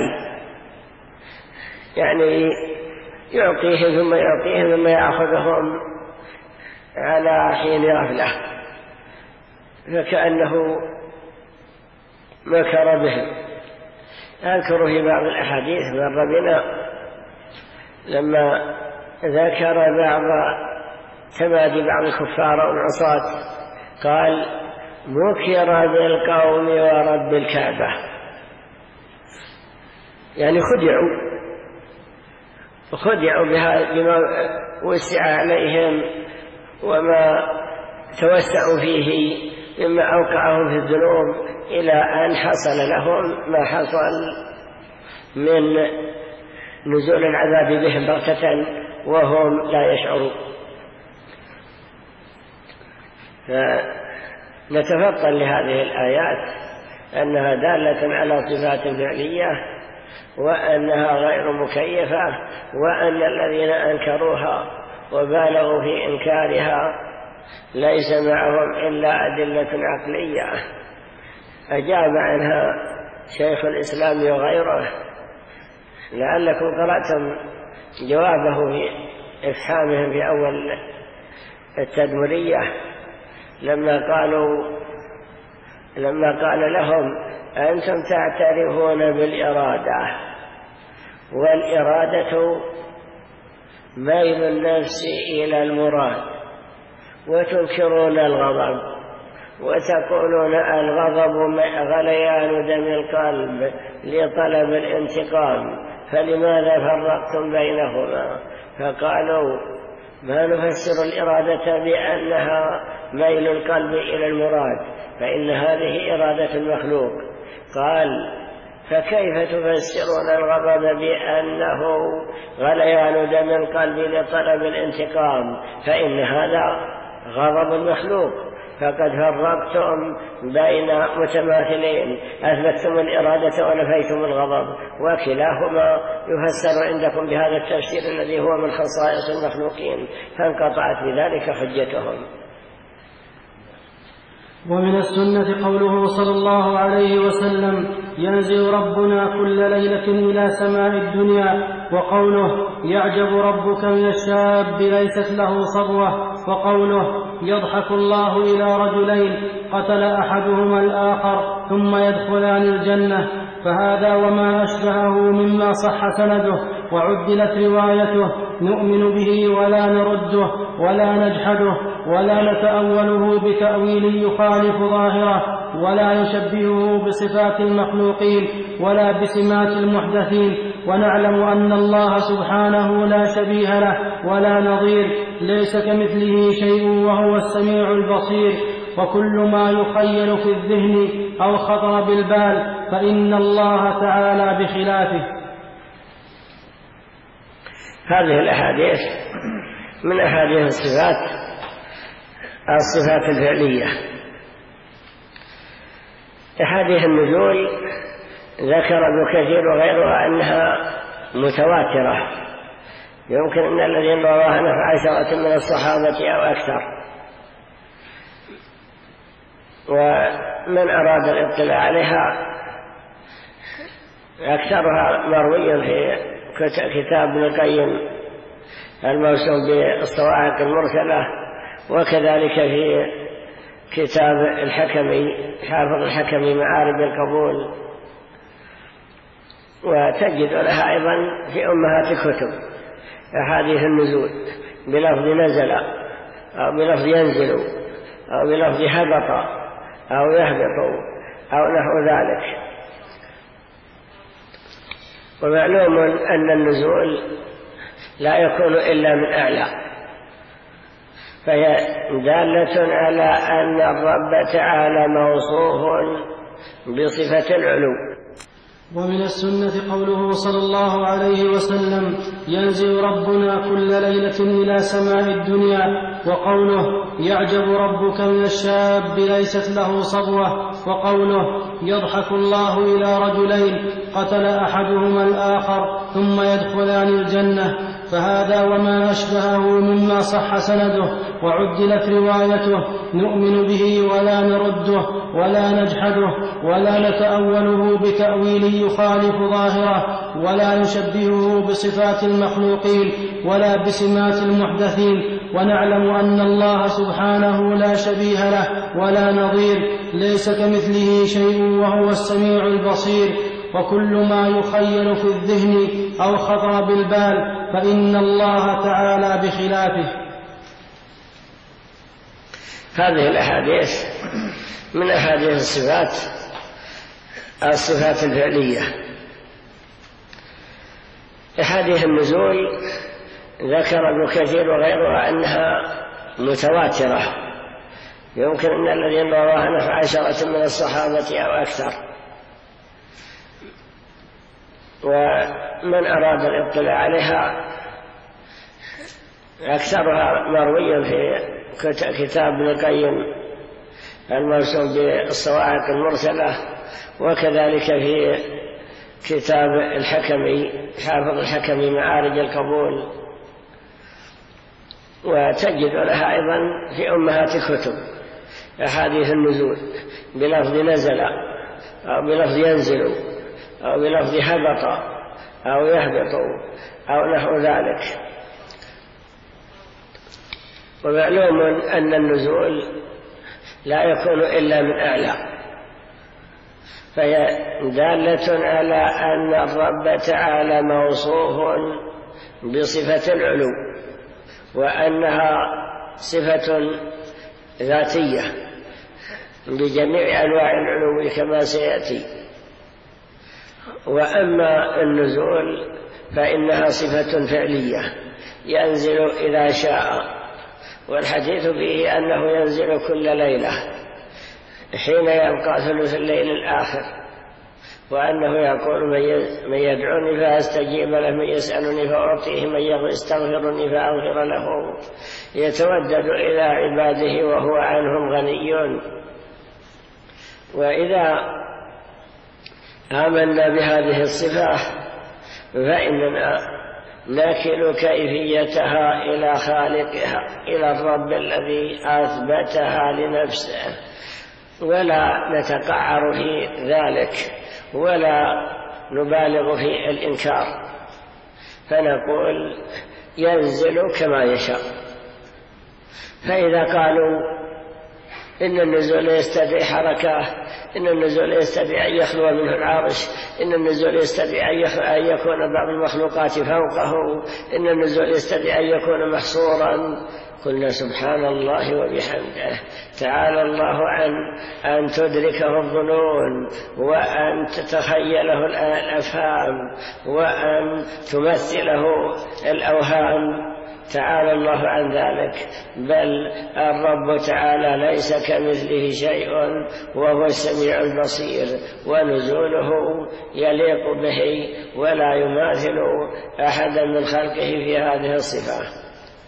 يعني يعطيهم ثم يعطيهم ثم يأخذهم على حين غفلة، فكأنه مكر بهم. أذكر في بعض الأحاديث مر بنا لما ذكر بعض تمادي بعض الكفار والعصاة قال مكر بالقوم ورب الكعبة، يعني خدعوا بما وسع عليهم وما توسعوا فيه مما أوقعهم في الذنوب، إلى أن حصل لهم ما حصل من نزول العذاب بهم بغتة وهم لا يشعرون. فنتفطن لهذه الآيات أنها دالة على صفات فعلية، وأنها غير مكيفة، وأن الذين أنكروها وبالغوا في إنكارها ليس معهم إلا أدلة عقلية أجاب عنها شيخ الإسلام وغيره. لعلكم قرأتم جوابه في إفحامهم في أول التدمرية لما قال لهم أنتم تعترفون بالإرادة، والإرادة ميل النفس إلى المراد، وتنكرون الغضب وتقولون الغضب غليان دم القلب لطلب الانتقام، فلماذا فرقتم بينهما؟ فقالوا ما نفسر الإرادة بأنها ميل القلب إلى المراد، فإن هذه إرادة المخلوق. قال فكيف تفسرون الغضب بأنه غليان دم القلب لطلب الانتقام، فإن هذا غضب المخلوق؟ فقد فرقتم بين متماثلين، أثبتتم الإرادة ونفيتم الغضب، وكلاهما يفسر عندكم بهذا التفسير الذي هو من خصائص المخلوقين، فانقطعت بذلك حجتهم. ومن السنة قوله صلى الله عليه وسلم ينزل ربنا كل ليلة إلى سماء الدنيا، وقوله يعجب ربك من الشاب ليست له صبوة، وقوله يضحك الله إلى رجلين قتل أحدهما الآخر ثم يدخلان الجنة، فهذا وما أشبهه مما صح سنده وعدلت روايته نؤمن به ولا نرده ولا نجحده ولا نتأوله بتأويل يخالف ظاهره، ولا نشبهه بصفات المخلوقين ولا بسمات المحدثين، ونعلم أن الله سبحانه لا شبيه له ولا نظير، ليس كمثله شيء وهو السميع البصير، وكل ما يخيل في الذهن أو خطر بالبال فإن الله تعالى بخلافه. هذه الأحاديث من أحاديث الصفات الفعلية. أحاديث النزول ذكر ابن كثير وغيرها أنها متواترة، يمكن أن الذين رواها نفع 10 من الصحابة أو أكثر، ومن أراد الاطلاع عليها أكثرها مروي في كتاب ابن القيم الموسوم بالصواعق المرسلة، وكذلك في كتاب الحكمي حافظ الحكمي معارج القبول، وتجد لها أيضا في أمهات الكتب أحاديث النزول بلفظ نزل أو بلفظ ينزل أو بلفظ هبط أو يهبط أو نحو ذلك. ومعلوم أن النزول لا يكون إلا من أعلى، فهي دالة على أن الرب تعالى موصوف بصفة العلو. ومن السنة قوله صلى الله عليه وسلم: ينزل ربنا كل ليلة إلى سماء الدنيا، وقوله: يعجب ربك من الشاب ليست له صبوة، وقوله: يضحك الله إلى رجلين قتل أحدهما الآخر ثم يدخلان الجنة. فهذا وما أشبهه مما صح سنده وعدلت روايته نؤمن به ولا نرده ولا نجحده ولا نتأوله بتأويل يخالف ظاهره ولا نشبهه بصفات المخلوقين ولا بسمات المحدثين، ونعلم أن الله سبحانه لا شبيه له ولا نظير، ليس كمثله شيء وهو السميع البصير. وكل ما يخيل في الذهن أو خطر بالبال فإن الله تعالى بخلافه. هذه الأحاديث من أحاديث الصفات الفعلية. أحاديث النزول ذكر ابن كثير وغيرها أنها متواترة، يمكن أن الذين رواها نحو 10 من الصحابة أو أكثر. ومن أراد الاطلاع عليها أكثرها مروي في كتاب ابن القيم الموسوم بالصواعق المرسلة، وكذلك في كتاب الحكمي حافظ الحكمي معارج القبول، وتجد لها أيضا في أمهات الكتب أحاديث النزول بلفظ نزل أو بلفظ ينزل أو بلفظ هبط أو يهبط أو نحو ذلك. ومعلوم أن النزول لا يكون إلا من أعلى، فهي دالة على أن الرب تعالى موصوف بصفة العلو، وأنها صفة ذاتية بجميع أنواع العلو كما سيأتي. وأما النزول فإنها صفة فعلية ينزل إذا شاء، والحديث فيه أنه ينزل كل ليلة حين يبقى ثلث الليل الآخر، وأنه يقول: من يدعوني فأستجيب له، من يسألني فأعطيه، من يستغفرني فأغفر له، يتودد إلى عباده وهو عنهم غني. وإذا آمنا بهذه الصفة فإننا نكل كيفيتها إلى خالقها، إلى الرب الذي أثبتها لنفسه، ولا نتقعر في ذلك ولا نبالغ في الإنكار، فنقول ينزل كما يشاء. فإذا قالوا إن النزول يستدعي حركة، إن النزول يستدعي أن يخلو منه العرش، إن النزول يستدعي أن يكون بعض المخلوقات فوقه، إن النزول يستدعي أن يكون محصورا، قلنا سبحان الله وبحمده، تعالى الله عن أن تدركه الظنون وأن تتخيله الأفهام وأن تمثله الأوهام، تعالى الله عن ذلك. بل الرب تعالى ليس كمثله شيء وهو السميع البصير، ونزوله يليق به ولا يماثل أحدا من خلقه في هذه الصفة.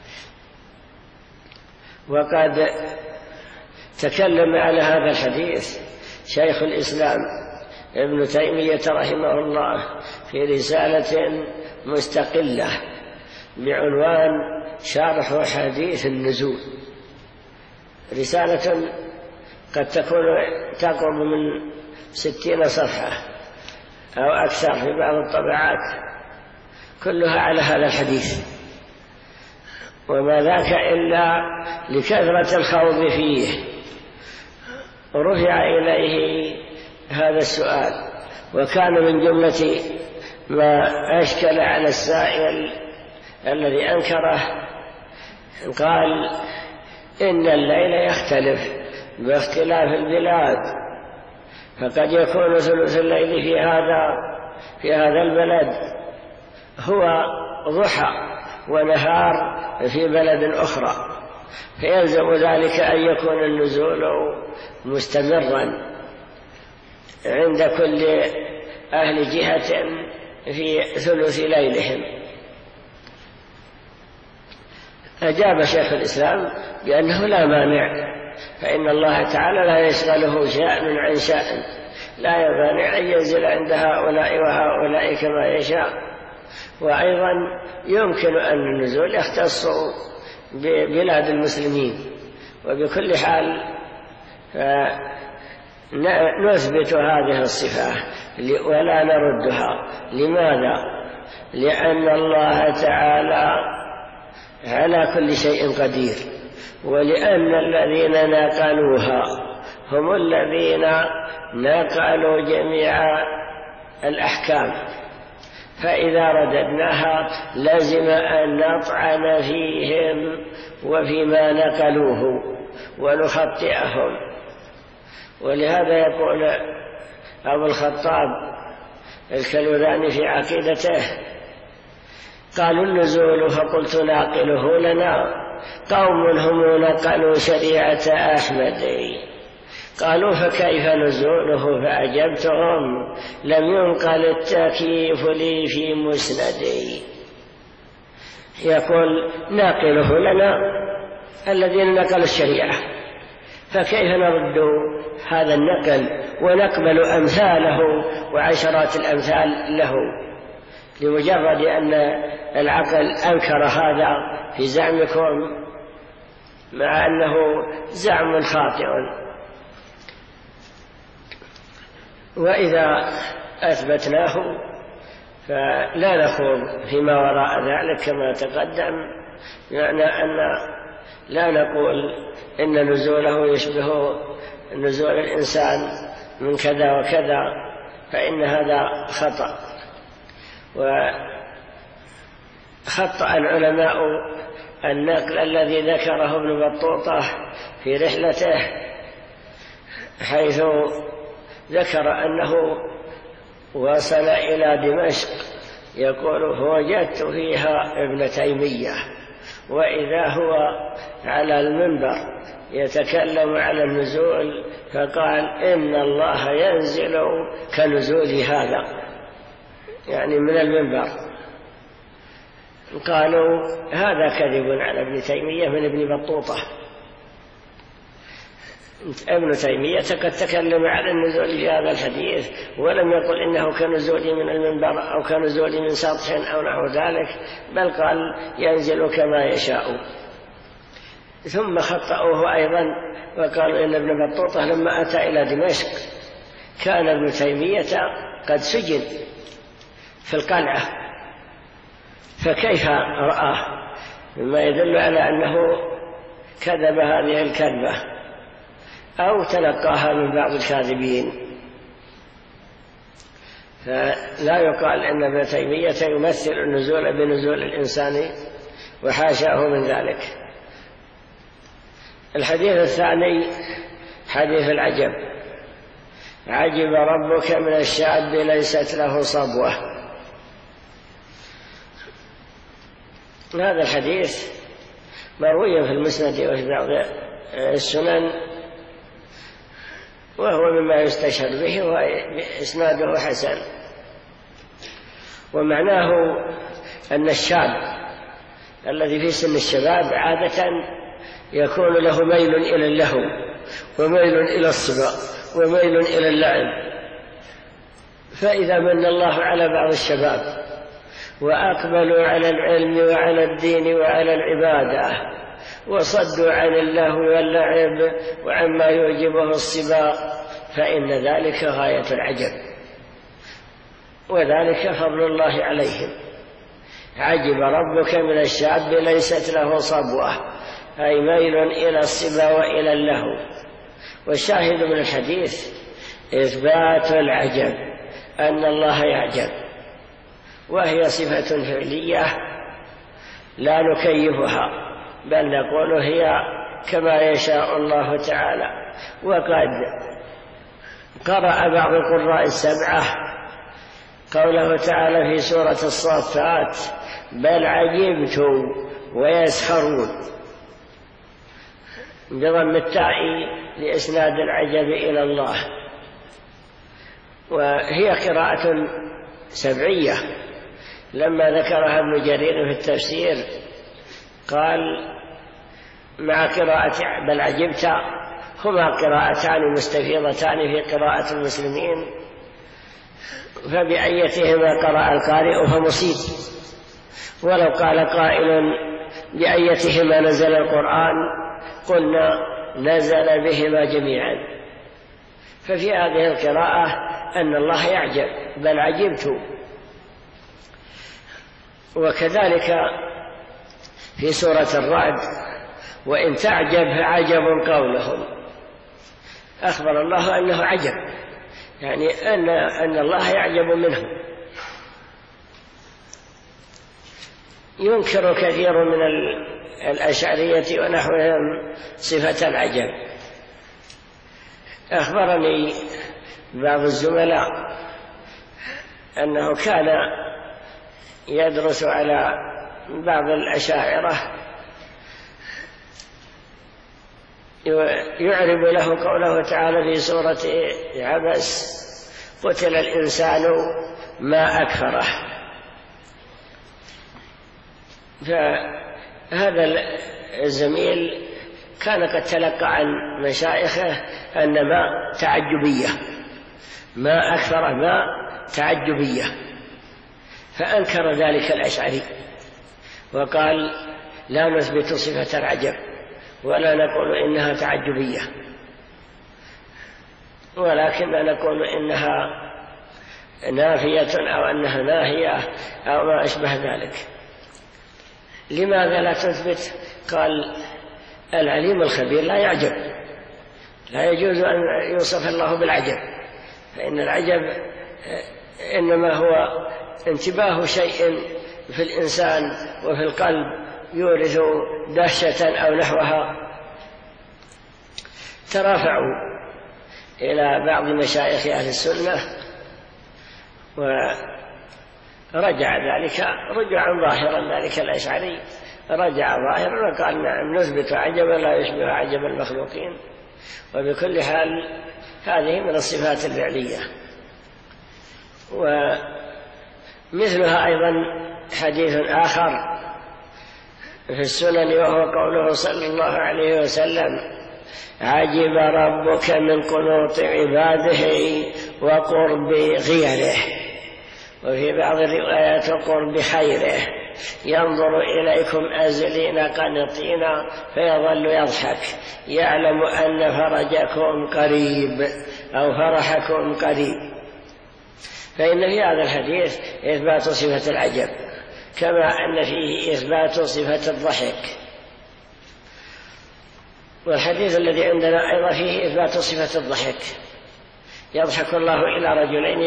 وقد تكلم على هذا الحديث شيخ الإسلام ابن تيمية رحمه الله في رسالة مستقلة بعنوان شرح حديث النزول، رسالة قد تكون تقرب من 60 صفحة أو أكثر في بعض الطبعات، كلها على هذا الحديث، وما ذاك إلا لكثرة الخوض فيه رفع إليه هذا السؤال. وكان من جملة ما أشكل على السائل الذي أنكره قال إن الليل يختلف باختلاف البلاد، فقد يكون ثلث الليل في هذا البلد هو ضحى ونهار في بلد أخرى، فيلزم ذلك أن يكون النزول مستمرا عند كل أهل جهة في ثلث ليلهم. أجاب شيخ الإسلام بأنه لا مانع، فإن الله تعالى لا يشغله شأن عن شأن، لا يمانع أن ينزل عند هؤلاء وهؤلاء كما يشاء. وأيضا يمكن أن النزول يختص ببلاد المسلمين. وبكل حال نثبت هذه الصفة ولا نردها. لماذا؟ لأن الله تعالى على كل شيء قدير، ولأن الذين نقلوها هم الذين نقلوا جميع الأحكام، فإذا رددناها لازم أن نطعن فيهم وفيما نقلوه ونخطئهم. ولهذا يقول أبو الخطاب الكلوذاني في عقيدته: قالوا النزول فقلت ناقله لنا قوم هم نقلوا شريعة أحمد، قالوا فكيف نزوله؟ فأجبتهم لم ينقل التكييف لي في مسندي. يقول ناقله لنا الذين نقلوا الشريعة، فكيف نرد هذا النقل ونقبل أمثاله وعشرات الأمثال له لمجرد أن العقل أنكر هذا في زعمكم، مع أنه زعم خاطئ. وإذا أثبتناه فلا نخوض فيما وراء ذلك كما تقدم، يعني أن لا نقول إن نزوله يشبه نزول الإنسان من كذا وكذا، فإن هذا خطأ. وخطأ العلماء النقل الذي ذكره ابن بطوطة في رحلته، حيث ذكر أنه وصل إلى دمشق يقول وجدت فيها ابن تيمية، وإذا هو على المنبر يتكلم على النزول فقال إن الله ينزل كنزول هذا، يعني من المنبر. قالوا هذا كذب على ابن تيمية من ابن بطوطة. ابن تيمية قد تكلم على النزول في هذا الحديث ولم يقل إنه كنزولي من المنبر أو كنزولي من سطح أو نحو ذلك، بل قال ينزل كما يشاء. ثم خطأوه أيضا وقالوا إن ابن بطوطة لما أتى إلى دمشق كان ابن تيمية قد سجن في القلعة، فكيف رآه؟ مما يدل على أنه كذب هذه الكذبة أو تلقاها من بعض الكاذبين. فلا يقال أن ابن تيمية يمثل النزول بنزول الإنسان، وحاشاه من ذلك. الحديث الثاني حديث العجب: عجب ربك من الشاب ليست له صبوة. هذا الحديث مروي في المسند وفي بعض السنن، وهو مما يستشهد به وإسناده حسن. ومعناه أن الشاب الذي في سن الشباب عادة يكون له ميل إلى اللهو وميل إلى الصبا وميل إلى اللعب، فإذا من الله على بعض الشباب وأقبلوا على العلم وعلى الدين وعلى العبادة وصدوا عن اللهو واللعب وعما يعجبه السباق، فإن ذلك غاية العجب، وذلك فضل الله عليهم. عجب ربك من الشاب ليست له صبوة، أي ميل إلى الصبا وإلى اللهو. والشاهد من الحديث إثبات العجب، أن الله يعجب، وهي صفة فعلية لا نكيفها، بل نقول هي كما يشاء الله تعالى. وقد قرأ بعض القراء السبعة قوله تعالى في سورة الصافات: بل عجبتم ويسخرون، بضم التاء لإسناد العجب إلى الله. وهي قراءة سبعية، لما ذكرها ابن جرير في التفسير قال مع قراءة بل عجبت هما قراءتان مستفيضتان في قراءة المسلمين، فبأيتهما قرأ القارئ فمصيب. ولو قال قائل بأيتهما نزل القرآن قلنا نزل بهما جميعا. ففي هذه القراءة أن الله يعجب، بل عجبت. وكذلك في سورة الرعد: وإن تعجب فعجب قولهم. أخبر الله أنه عجب، يعني أن الله يعجب منهم. ينكر كثير من الأشعرية ونحوهم صفة العجب. أخبرني بعض الزملاء أنه كان يدرس على بعض الأشاعرة يعرب له قوله تعالى في سورة عبس: قتل الإنسان ما أكفره. فهذا الزميل كان قد تلقى عن مشايخه أن ما تعجبية، ما أكثر ما تعجبية، فأنكر ذلك الأشعري وقال: لا نثبت صفة العجب ولا نقول إنها تعجبية، ولكن نقول إنها نافية أو أنها ناهية أو ما أشبه ذلك. لماذا لا تثبت؟ قال: العليم الخبير لا يعجب، لا يجوز أن يوصف الله بالعجب، فإن العجب إنما هو انتباه شيء في الإنسان وفي القلب يورث دهشة أو نحوها. ترافعوا إلى بعض مشايخ أهل السنة ورجع ذلك رجعا ظاهرا، ذلك الأشعري رجع ظاهرا وقال: نعم نثبت عجبا لا يشبه عجب المخلوقين. وبكل حال هذه من الصفات الفعلية. ومثلها أيضا حديث آخر في السنن وهو قوله صلى الله عليه وسلم: عجب ربك من قنوط عباده وقرب غيره، وفي بعض الروايات قرب خيره، ينظر إليكم أزلين قنطين فيظل يضحك، يعلم أن فرجكم قريب أو فرحكم قريب. فإن في هذا الحديث إثبات صفة العجب، كما أن فيه إثبات صفة الضحك. والحديث الذي عندنا أيضا فيه إثبات صفة الضحك: يضحك الله إلى رجلين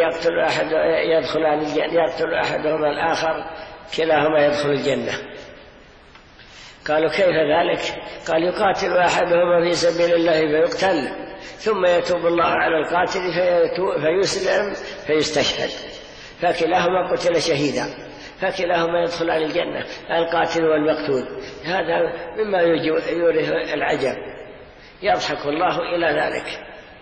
يقتل أحدهما الآخر كلاهما يدخل الجنة. قالوا: كيف ذلك؟ قال: يقاتل أحدهما في سبيل الله فيقتل، ثم يتوب الله على القاتل فيسلم فيستشهد، فكلاهما قتل شهيدا، فكلاهما يدخلان الجنة، القاتل والمقتول. هذا مما يورث العجب، يضحك الله إلى ذلك.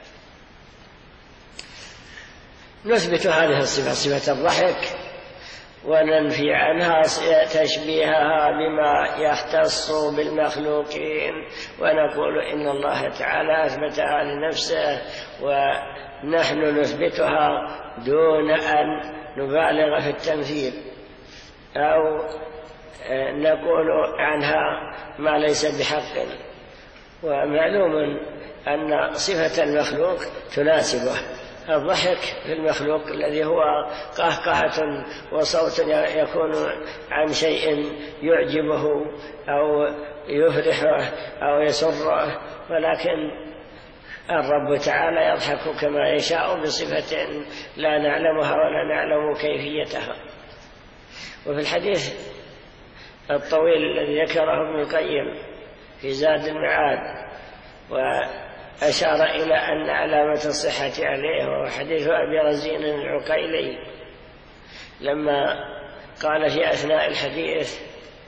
نثبت هذه الصفة، صفة الضحك، وننفي عنها تشبيهها بما يختص بالمخلوقين، ونقول إن الله تعالى أثبتها لنفسه ونحن نثبتها دون أن نبالغ في التمثيل أو نقول عنها ما ليس بحق. ومعلوم أن صفة المخلوق تناسبه. الضحك في المخلوق الذي هو قهقهة وصوت يكون عن شيء يعجبه أو يفرحه أو يسره، ولكن الرب تعالى يضحك كما يشاء بصفة لا نعلمها ولا نعلم كيفيتها. وفي الحديث الطويل الذي ذكره ابن القيم في زاد المعاد وأشار إلى أن علامة الصحة عليه، وهو حديث أبي رزين العقيلي لما قال في أثناء الحديث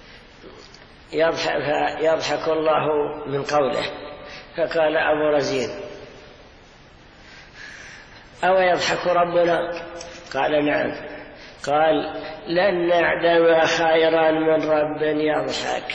يضحك الله من قوله، فقال أبو رزين: أو يضحك ربنا؟ قال: نعم. قال: لن نعدم خيرا من رب يضحك.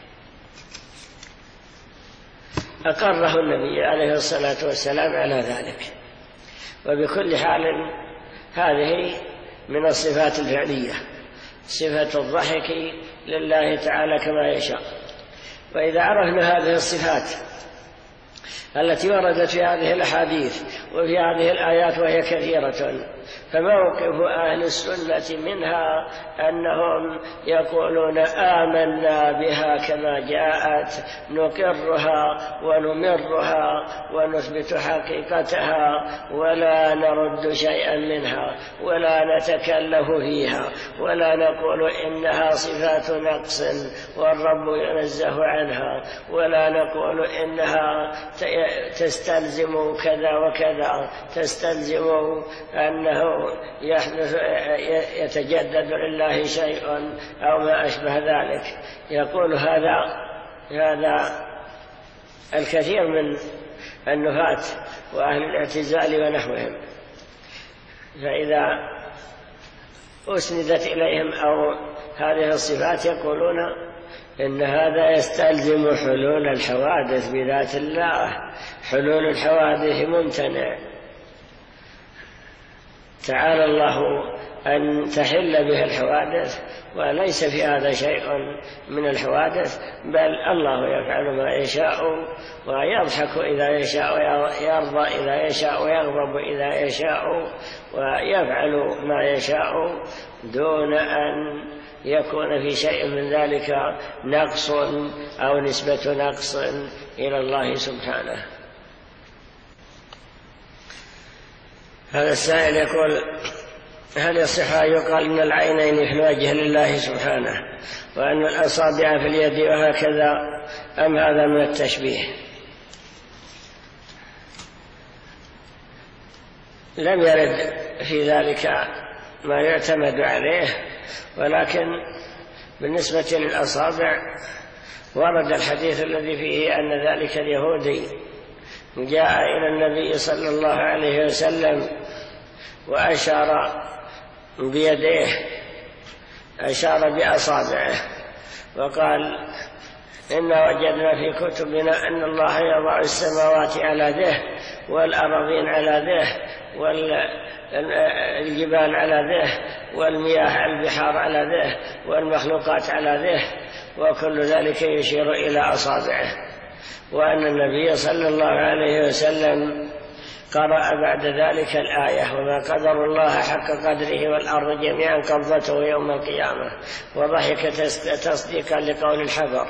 أقره النبي عليه الصلاة والسلام على ذلك. وبكل حال هذه من الصفات الفعلية، صفة الضحك لله تعالى كما يشاء. وإذا عرفنا هذه الصفات التي وردت في هذه الأحاديث وفي هذه الآيات وهي كثيرة، فموقف أهل السنة منها أنهم يقولون آمنا بها كما جاءت، نقرها ونمرها ونثبت حقيقتها ولا نرد شيئا منها ولا نتكلف فيها ولا نقول إنها صفات نقص والرب ينزه عنها، ولا نقول إنها تستلزم كذا وكذا، تستلزم أنه يتجدد لله شيء أو ما أشبه ذلك. يقول هذا الكثير من النفاة وأهل الاعتزال ونحوهم. فإذا أسندت إليهم أو هذه الصفات يقولون إن هذا يستلزم حلول الحوادث بذات الله. حلول الحوادث ممتنع، تعالى الله أن تحل به الحوادث، وليس في هذا شيء من الحوادث، بل الله يفعل ما يشاء ويضحك إذا يشاء ويرضى إذا يشاء ويغضب إذا يشاء، ويفعل ما يشاء دون أن يكون في شيء من ذلك نقص أو نسبة نقص إلى الله سبحانه. هذا السائل يقول: هل يصح أن يقال إن العينين في الوجه لله سبحانه وأن الأصابع في اليد وهكذا، أم هذا من التشبيه؟ لم يرد في ذلك ما يعتمد عليه، ولكن بالنسبة للأصابع ورد الحديث الذي فيه أن ذلك اليهودي جاء إلى النبي صلى الله عليه وسلم وأشار بيديه، أشار بأصابعه وقال: إنا وجدنا في كتبنا أن الله يضع السماوات على ذه والأراضين على ذه والجبال على ذه والمياه البحار على ذه والمخلوقات على ذه، وكل ذلك يشير إلى أصابعه. وأن النبي صلى الله عليه وسلم قرأ بعد ذلك الآية: وما قدر الله حق قدره والأرض جميعا قبضته يوم القيامة، وضحك تصديقا لقول الحبر.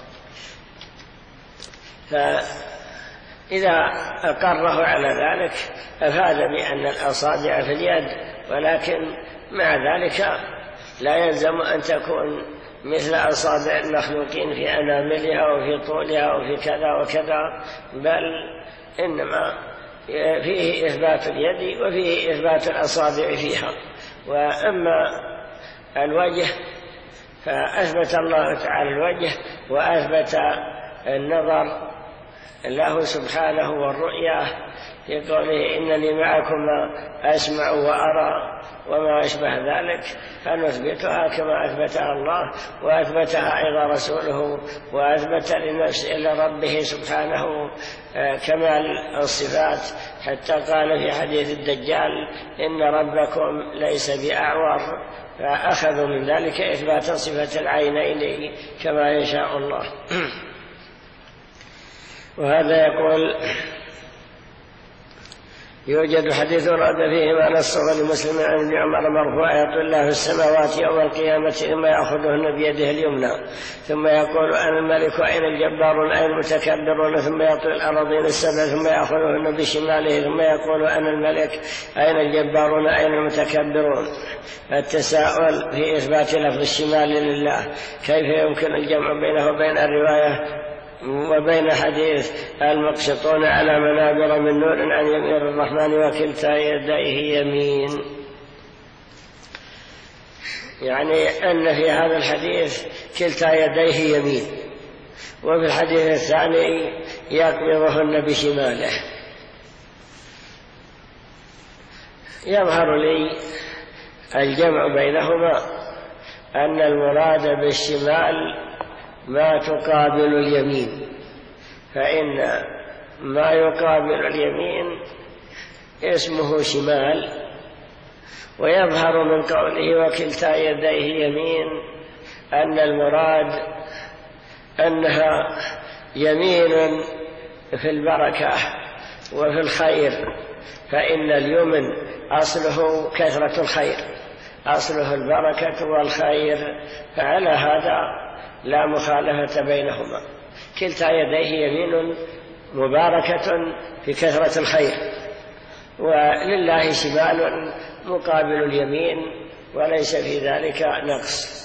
فإذا أقره على ذلك أفاد بأن الأصابع في اليد، ولكن مع ذلك لا يلزم أن تكون مثل أصابع المخلوقين في أناملها وفي طولها وفي كذا وكذا، بل إنما فيه إثبات اليد وفيه إثبات الأصابع فيها. وأما الوجه فأثبت الله تعالى الوجه وأثبت النظر له سبحانه والرؤية في قوله: إنني معكم أسمع وأرى، وما أشبه ذلك فنثبتها كما أثبتها الله وأثبتها أيضا رسوله، وأثبت لربه سبحانه كمال الصفات، حتى قال في حديث الدجال إن ربكم ليس بأعور، فأخذوا من ذلك إثبات صفة العينين كما يشاء الله. وهذا يقول يوجد حديث ورد فيه ما نص لمسلم عن ابن عمر مرفوع يطوي الله في السماوات يوم القيامة ثم يأخذهن بيده اليمنى ثم يقول أنا الملك أين الجبارون أين المتكبرون، ثم يطوي الأراضين السبع ثم يأخذهن بشماله ثم يقول أنا الملك أين الجبارون أين المتكبرون. التساؤل في إثبات لفظ الشمال لله كيف يمكن الجمع بينه وبين الرواية وبين حديث المقسطون على منابر من نور عن يمين الرحمن وكلتا يديه يمين؟ يعني أن في هذا الحديث كلتا يديه يمين، وفي الحديث الثاني يقبضهن بشماله. يظهر لي الجمع بينهما أن المراد بالشمال ما تقابل اليمين، فإن ما يقابل اليمين اسمه شمال. ويظهر من قوله وكلتا يديه يمين أن المراد أنها يمين في البركة وفي الخير، فإن اليمن أصله كثرة الخير، أصله البركة والخير، فعلى هذا لا مخالفة بينهما. كلتا يديه يمين مباركة في كثرة الخير، ولله شمال مقابل اليمين وليس في ذلك نقص.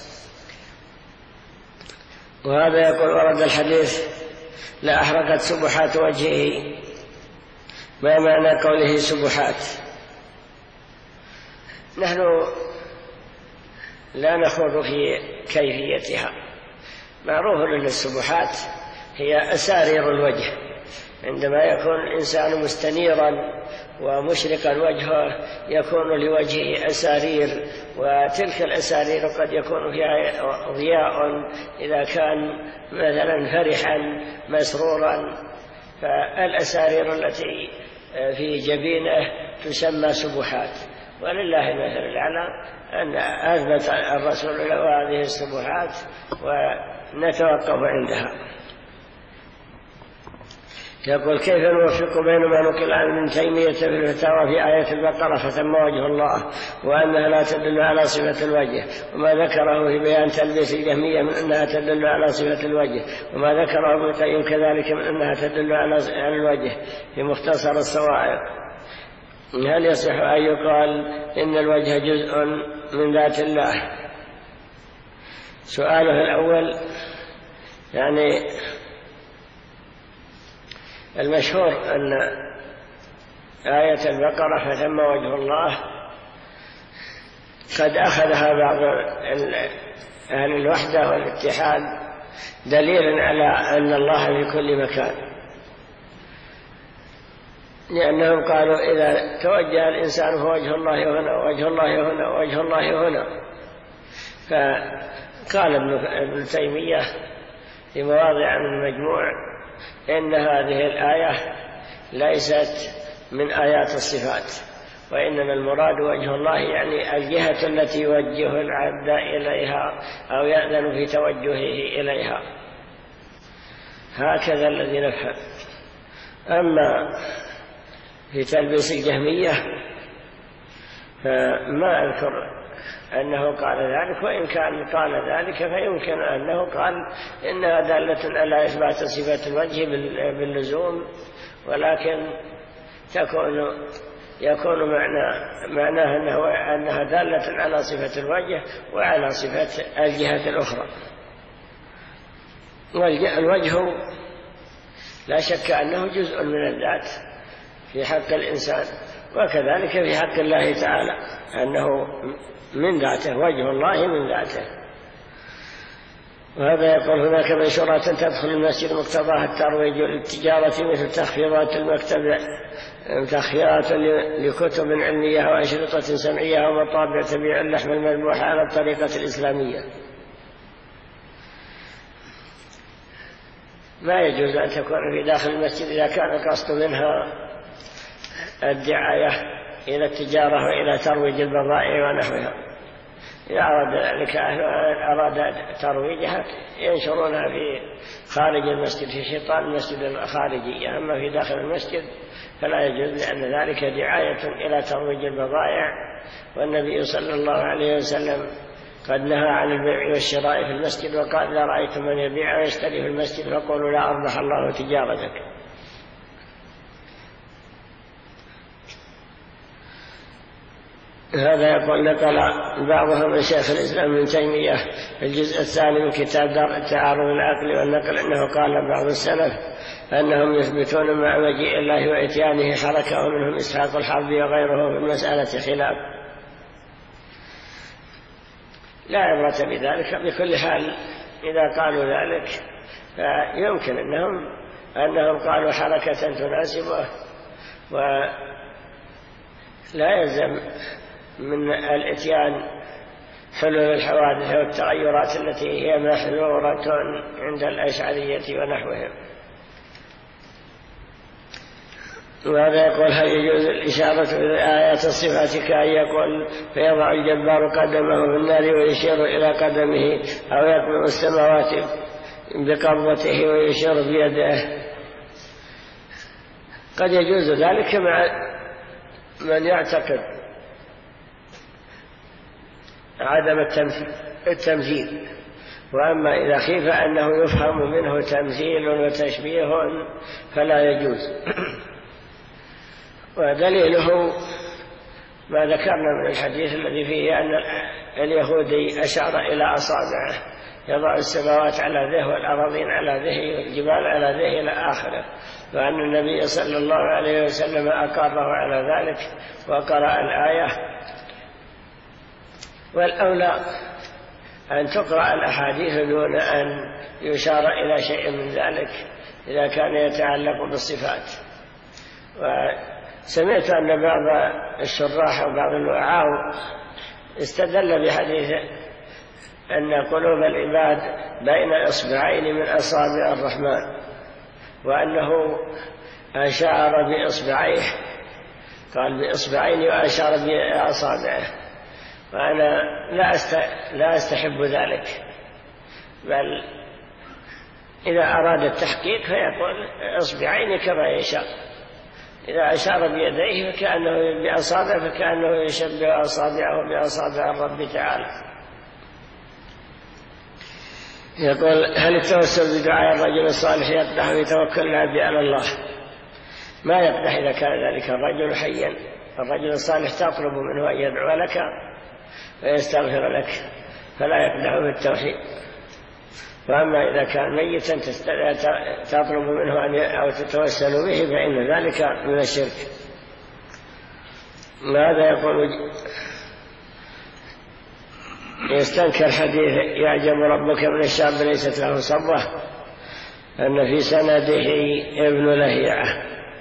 وهذا يقول ورد الحديث لا أحرقت سبحات وجهه. ما معنى قوله سبحات؟ نحن لا نخوض في كيفيتها. معروف أن السبحات هي أسارير الوجه، عندما يكون الإنسان مستنيرا ومشرقا وجهه يكون لوجهه أسارير، وتلك الأسارير قد يكون فيها ضياء إذا كان مثلا فرحا مسرورا، فالأسارير التي في جبينه تسمى سبحات. ولله المثل الأعلى أن أثبت الرسول له هذه السبحات ونتوقف عندها. يقول كيف نوفق بين ما نقل عن ابن تيمية في الفتاوى في آية البقرة فتم وجه الله وأنها لا تدل على صفة الوجه، وما ذكره في بيان تلبيس الجهمية من أنها تدل على صفة الوجه، وما ذكره ابن القيم كذلك من أنها تدل على الوجه في مختصر الصواعق؟ هل يصح أن يقال إن الوجه جزء من ذات الله؟ سؤاله الأول يعني المشهور أن آية البقرة فثم وجه الله قد أخذها بعض أهل الوحدة والاتحاد دليلا على أن الله في كل مكان، لأنهم قالوا إذا توجه الإنسان فوجه الله هنا وجه الله هنا وجه الله هنا. فقال ابن تيمية في مواضع من المجموع إن هذه الآية ليست من آيات الصفات، وإنما المراد وجه الله يعني الجهة التي يوجه العبد إليها أو يأذن في توجهه إليها. هكذا الذي نفهم. أما في تلبيس الجهمية فما أذكر أنه قال ذلك، وإن كان قال ذلك فيمكن أنه قال إنها دالة على إثبات صفة الوجه باللزوم، ولكن يكون معناه أنها دالة على صفة الوجه وعلى صفة الجهة الأخرى. والوجه لا شك أنه جزء من الذات في حق الإنسان، وكذلك في حق الله تعالى أنه من ذاته، وجه الله من ذاته. وهذا يقول هناك منشورات تدخل المسجد مقتضاها الترويج للتجارة مثل تخفيضات المكتبة، تخفيضات لكتب علمية وأشرطة سمعية ومطابع تبيع اللحم المذبوح على الطريقة الإسلامية. ما يجوز أن تكون في داخل المسجد إذا كان القصد منها الدعاية إلى التجارة وإلى ترويج البضائع ونحوها. إذا أراد ترويجها ينشرونها في خارج المسجد في شيطان المسجد الخارجي، أما في داخل المسجد فلا يجوز، لأن ذلك دعاية إلى ترويج البضائع. والنبي صلى الله عليه وسلم قد نهى عن البيع والشراء في المسجد وقال: إذا رأيتم من يبيع ويشتري في المسجد فقولوا لا أربح الله تجارتك. هذا يقول نقل بعضهم من شيخ الإسلام ابن تيمية في الجزء الثاني من كتاب دار التعارض العقلي والنقل أنه قال بعض السلف أنهم يثبتون مع مجيء الله وإتيانه حركة، ومنهم إسحاق الحربي وغيره في المسألة خلاف. لا عبرة بذلك. بكل حال إذا قالوا ذلك فيمكن أنهم قالوا حركة تناسبه، ولا يلزم من الإتيان حلول الحوادث والتغيرات التي هي محظورة عند الأشعرية ونحوهم. وهذا يقول: هل يجوز الإشارة في آيات الصفات كأن يقول فيضع الجبار قدمه في النار ويشير إلى قدمه، أو يقبض السماوات بقبضته ويشير بيده؟ قد يجوز ذلك مع من يعتقد عدم التمثيل، وأما إذا خيف أنه يفهم منه تمثيل وتشبيه فلا يجوز. ودليله ما ذكرنا من الحديث الذي فيه أن اليهودي أشار إلى أصابعه يضع السماوات على ذه والأراضين على ذه والجبال على ذه إلى آخره، وأن النبي صلى الله عليه وسلم أقره على ذلك وقرأ الآية. والأولى أن تقرأ الأحاديث دون أن يشار إلى شيء من ذلك إذا كان يتعلق بالصفات. وسمعت أن بعض الشراح وبعض الوعاء استدل بحديث أن قلوب العباد بين إصبعين من أصابع الرحمن، وأنه أشار بإصبعيه، قال بإصبعين وأشار بأصابعه. وأنا لا أستحب ذلك، بل إذا أراد التحقيق فيقول إصبعين كما يشاء. إذا أشار بيديه فكأنه بأصابعه فكأنه يشبه أصابعه بأصابع الرب تعالى. يقول: هل التوسل بدعاء الرجل الصالح يقدح ويتوكل على الله؟ ما يقدح إذا كان ذلك الرجل حيا. الرجل الصالح تطلب منه أن يدعو لك ويستغفر لك، فلا يقدح بالتوحيد. وأما إذا كان ميتا تطلب منه أو تتوسل به فإن ذلك من الشرك. ماذا يقول؟ يستنكر حديث يعجب ربك من الشاب ليست له صبوة أن في سنده ابن لهيعة.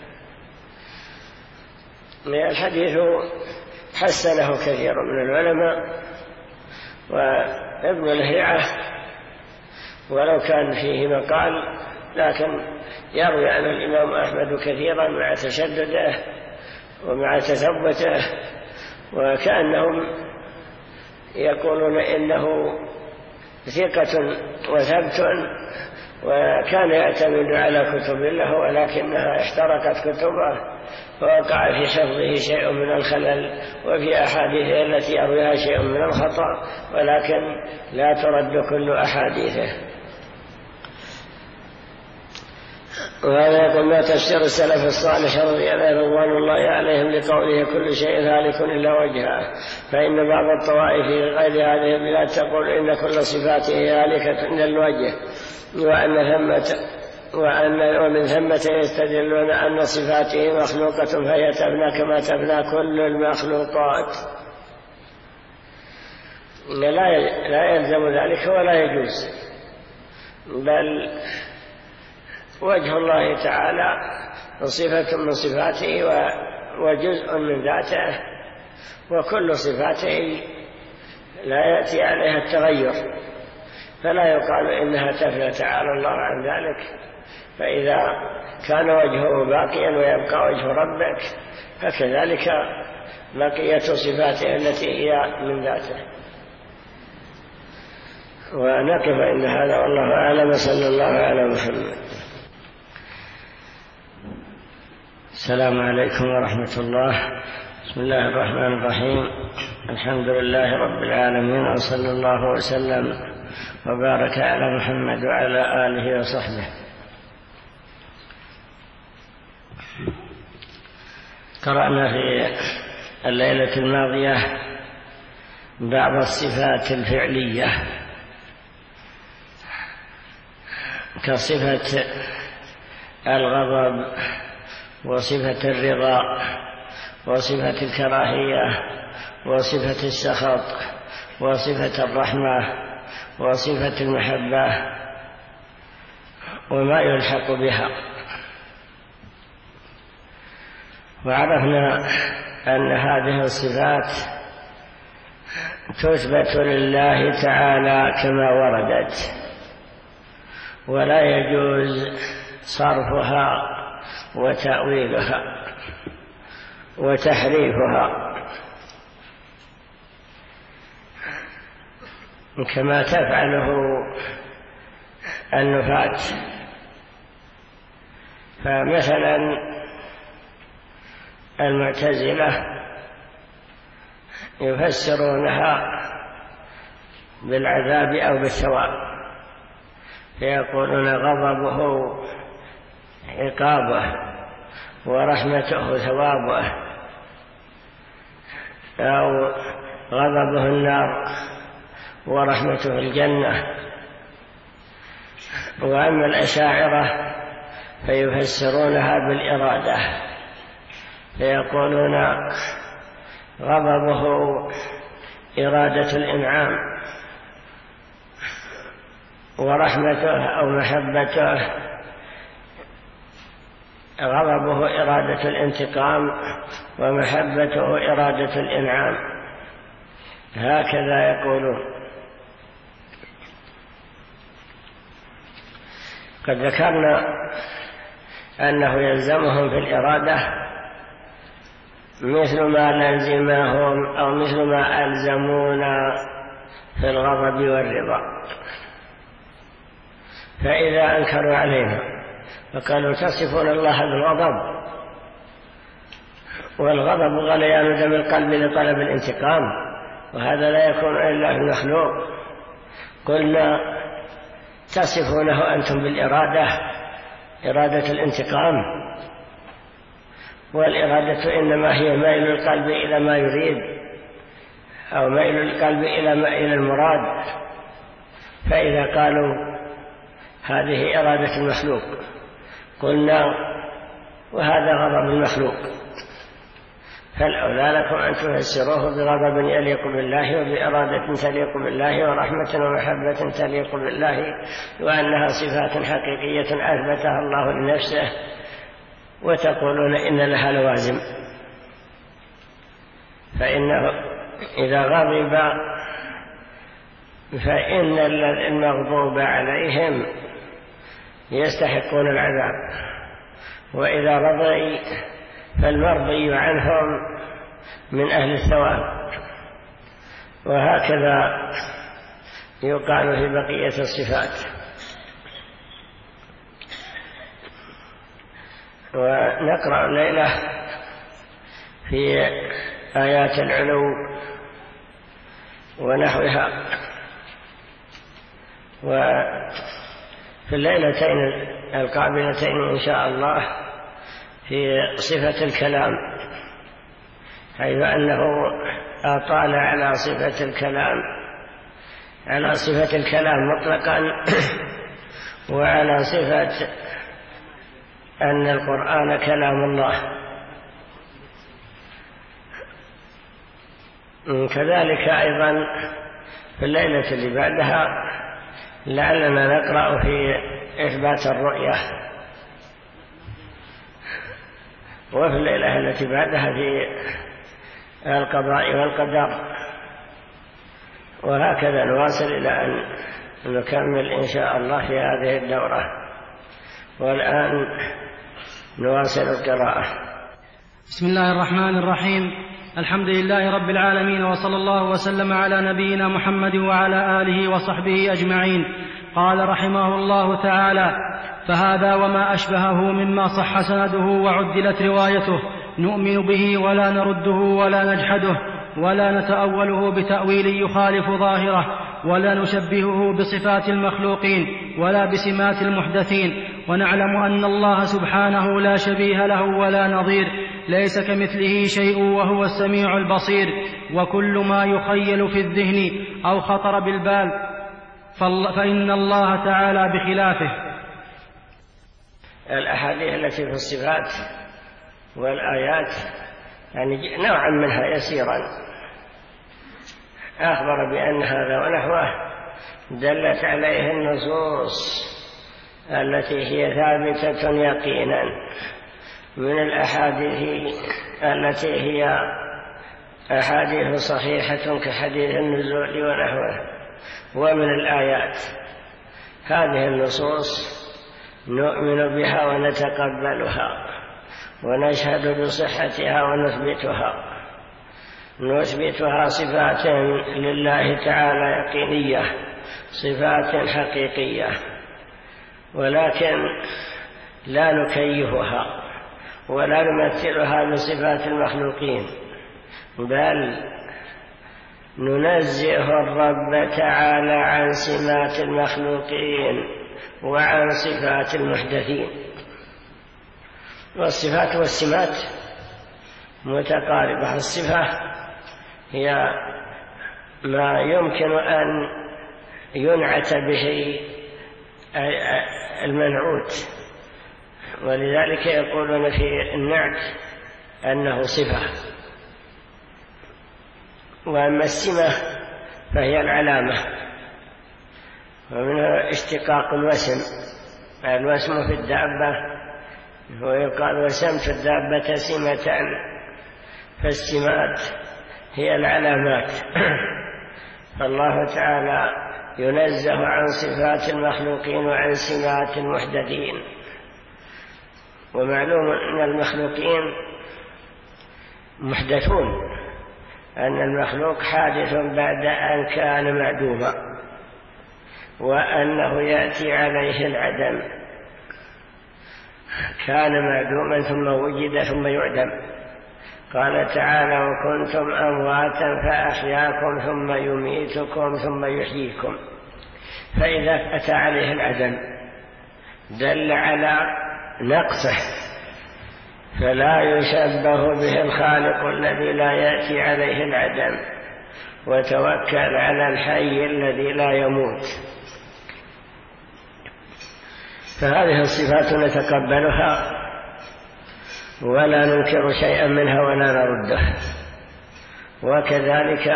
الحديث حسنه كثير من العلماء، وابن لهيعة ولو كان فيه مقال لكن يروي عن الإمام أحمد كثيرا مع تشدده ومع تثبته، وكأنهم يقولون إنه ثقة وثبت، وكان يعتمد على كتب له ولكنها احترقت كتبه فوقع في حفظه شيء من الخلل وفي أحاديثه التي يرويها شيء من الخطأ، ولكن لا ترد كل أحاديثه. وهذا يقول: ما تفسير السلف الصالح رضوان الله عليهم لقوله كل شيء هالك إلا وجهه؟ فإن بعض الطوائف في غير هذه البلاد تقول إن كل صفاته هالكة إلا الوجه، ومن ثمة يستدلون أن صفاته مخلوقة فهي تفنى كما تفنى كل المخلوقات. لا يلزم ذلك ولا يجوز، بل وجه الله تعالى صفة من صفاته وجزء من ذاته، وكل صفاته لا يأتي عليها التغير، فلا يقال إنها تفنى تعالى الله عن ذلك. فإذا كان وجهه باقيا ويبقى وجه ربك، فكذلك بقية صفاته التي هي من ذاته. ونقف عند هذا والله أعلم. صلى الله على محمد. السلام عليكم ورحمة الله. بسم الله الرحمن الرحيم. الحمد لله رب العالمين، وصلى الله وسلم وبارك على محمد وعلى آله وصحبه. قرأنا في الليلة الماضية بعض الصفات الفعلية كصفة الغضب وصفة الرضا وصفة الكراهية وصفة السخط وصفة الرحمة وصفة المحبة وما يلحق بها. وعرفنا أن هذه الصفات تثبت لله تعالى كما وردت، ولا يجوز صرفها وتأويلها وتحريفها كما تفعله النفاة. فمثلا المعتزلة يفسرونها بالعذاب أو بالثواب، فيقولون غضبه عقابه ورحمته ثوابه، أو غضبه النار ورحمته الجنة. وأما الأشاعرة فيفسرونها بالإرادة، فيقولون غضبه إرادة الإنعام، ورحمته أو محبته غضبه إرادة الانتقام، ومحبته إرادة الإنعام. هكذا يقولون. قد ذكرنا أنه يلزمهم في الإرادة مثل ما لزمهم أو مثل ما ألزمونا في الغضب والرضا. فإذا أنكروا علينا فقالوا تصفون الله بالغضب، والغضب غليان دم القلب لطلب الانتقام، وهذا لا يكون إلا في المخلوق. قلنا تصفونه أنتم بالإرادة، إرادة الانتقام، والإرادة إنما هي ميل القلب إلى ما يريد، أو ميل القلب إلى المراد. فإذا قالوا هذه إرادة المخلوق قلنا وهذا غضب المخلوق، فالأولى لكم أن تفسروه بغضب يليق بالله، وبإرادة تليق بالله، ورحمة ومحبة تليق بالله، وأنها صفات حقيقية أثبتها الله لنفسه، وتقولون إن لها لوازم. فإنه إذا غضب فإن المغضوب عليهم يستحقون العذاب، وإذا رضي فالمرضي عنهم من أهل الثواب. وهكذا يقال في بقية الصفات. ونقرأ الليلة في آيات العلو ونحوها. وفي الليلتين القابلتين إن شاء الله في صفة الكلام، حيث أنه أطال على صفة الكلام، على صفة الكلام مطلقا، وعلى صفة أن القرآن كلام الله. كذلك أيضا في الليلة اللي بعدها لعلنا نقرأ في إثبات الرؤية وفي الليلة التي بعدها في القضاء والقدر، وهكذا نواصل إلى أن نكمل إن شاء الله في هذه الدورة. والآن نواصل القراءة. بسم الله الرحمن الرحيم. الحمد لله رب العالمين، وصلى الله وسلم على نبينا محمد وعلى آله وصحبه أجمعين. قال رحمه الله تعالى: فهذا وما أشبهه مما صح سنده وعدلت روايته نؤمن به ولا نرده ولا نجحده ولا نتأوله بتأويل يخالف ظاهره ولا نشبهه بصفات المخلوقين ولا بسمات المحدثين، ونعلم أن الله سبحانه لا شبيه له ولا نظير، ليس كمثله شيء وهو السميع البصير، وكل ما يخيل في الذهن أو خطر بالبال فإن الله تعالى بخلافه. الأحاديث التي في الصفات والآيات يعني نوعا منها يسيرا أخبر بأن هذا ونحوه دلت عليه النصوص التي هي ثابتة يقينا من الأحاديث التي هي أحاديث صحيحة كحديث النزول ونحوه، ومن الآيات. هذه النصوص نؤمن بها ونتقبلها ونشهد بصحتها ونثبتها صفات لله تعالى يقينية، صفات حقيقية، ولكن لا نكيفها ولا نمثلها بصفات المخلوقين، بل ننزه الرب تعالى عن سمات المخلوقين وعن صفات المحدثين. والصفات والسمات متقاربة. الصفة هي ما يمكن أن ينعت به المنعوت، ولذلك يقولون في النعت أنه صفة. وأما السمة فهي العلامة، ومنها اشتقاق الوسم في الدابة، ويقال وسمت الدابة سمة، فالسمات هي العلامات. فالله تعالى ينزه عن صفات المخلوقين وعن سمات المحدثين. ومعلوم أن المخلوقين محدثون، أن المخلوق حادث بعد أن كان معدوما، وأنه يأتي عليه العدم. كان معدوما ثم وجد ثم يعدم. قال تعالى: وكنتم أمواتا فأحياكم ثم يميتكم ثم يحييكم. فإذا أتى عليه العدم دل على نقصه، فلا يشبه به الخالق الذي لا يأتي عليه العدم، وتوكل على الحي الذي لا يموت. فهذه الصفات نتقبلها ولا ننكر شيئا منها ولا نرده، وكذلك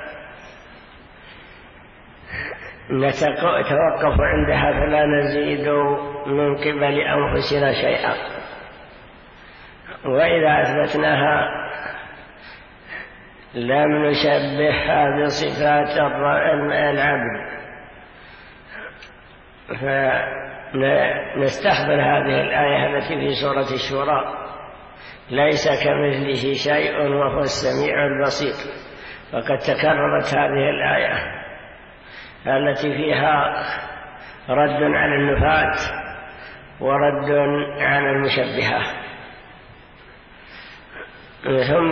نتوقف عندها فلا نزيد من قبل أنفسنا شيئا. وإذا أثبتناها لم نشبهها بصفات العبد، فنستحضر هذه الآية التي في سورة الشورى: ليس كمثله شيء وهو السميع البصير. وقد تكررت هذه الآية التي فيها رد على النفاة ورد على المشبهة. ثم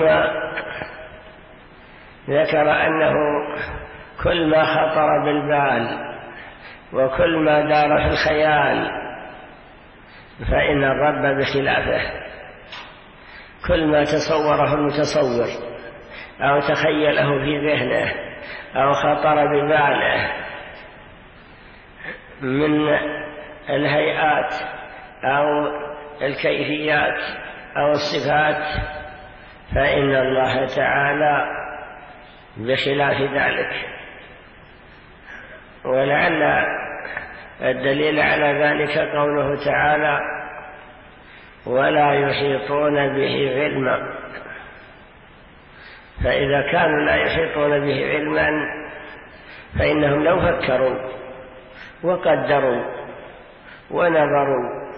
ذكر أنه كل ما خطر بالبال وكل ما دار في الخيال فإن الرب بخلافه. كل ما تصوره المتصور أو تخيله في ذهنه أو خطر بباله من الهيئات أو الكيفيات أو الصفات فإن الله تعالى بخلاف ذلك. ولعل الدليل على ذلك قوله تعالى: ولا يحيطون به علما. فإذا كانوا لا يحيطون به علما فإنهم لو فكروا وقدروا ونظروا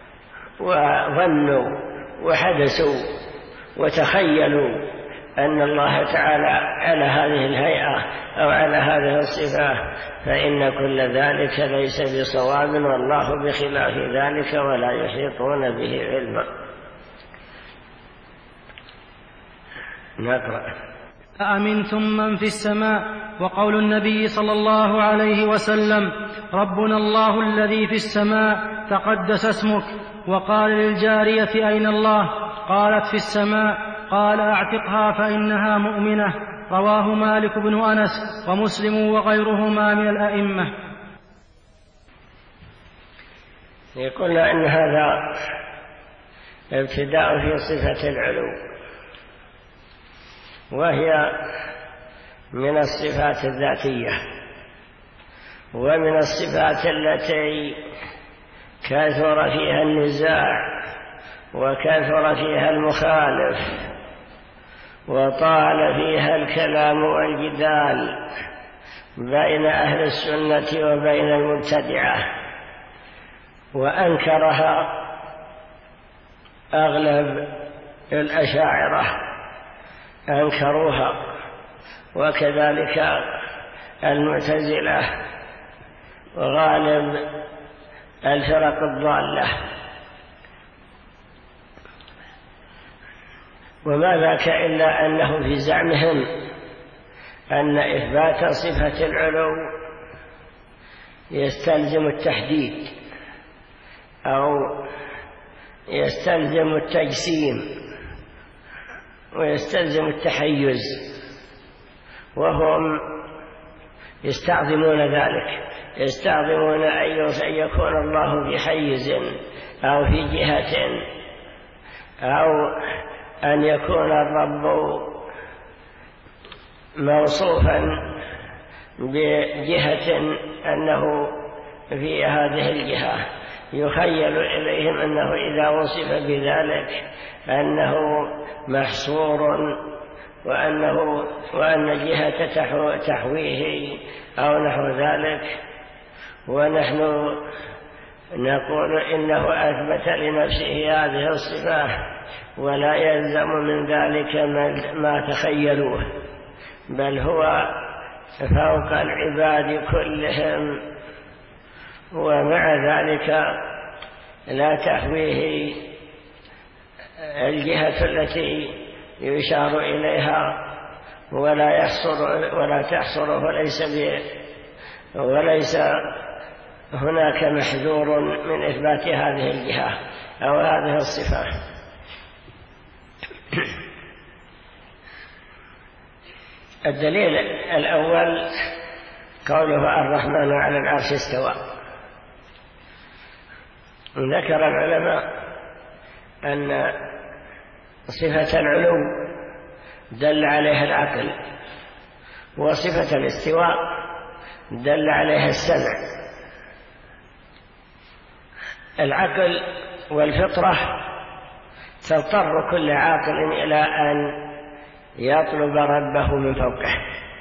وظنوا وحدثوا وتخيلوا أن الله تعالى على هذه الهيئة أو على هذه الصفة فإن كل ذلك ليس بصواب، والله بخلاف ذلك ولا يحيطون به علما. نقرأ: أأمنتم من في السماء. وقول النبي صلى الله عليه وسلم: ربنا الله الذي في السماء تقدس اسمك. وقال للجارية: أين الله؟ قالت: في السماء. قال: أعتقها فإنها مؤمنة. رواه مالك بن أنس ومسلم وغيرهما من الأئمة. يقول أن هذا ابتداء في صفة العلو، وهي من الصفات الذاتية ومن الصفات التي كثر فيها النزاع وكثر فيها المخالف وطال فيها الكلام والجدال بين أهل السنة وبين المبتدعة، وأنكرها أغلب الأشاعرة أنكروها، وكذلك المعتزلة وغالب الفرق الضالة. وما ذاك إلا أنه في زعمهم أن إثبات صفة العلو يستلزم التحديد أو يستلزم التجسيم ويستلزم التحيز، وهم يستعظمون ذلك، يستعظمون أن يكون الله في حيز أو في جهة، أو أن يكون الرب موصوفا بجهة أنه في هذه الجهة، يخيل إليهم أنه إذا وصف بذلك أنه محصور وأن جهة تحويه أو نحو ذلك. ونحن نقول إنه أثبت لنفسه هذه الصفة ولا يلزم من ذلك ما تخيلوه، بل هو فوق العباد كلهم، ومع ذلك لا تحويه الجهة التي يشار إليها ولا تحصره، وليس هناك محذور من إثبات هذه الجهة أو هذه الصفة. الدليل الأول قوله: الرحمن على العرش استوى. ذكر العلماء أن صفة العلو دل عليها العقل، وصفة الاستواء دل عليها السمع. العقل والفطرة تضطر كل عاقل إلى أن يطلب ربه من فوقه.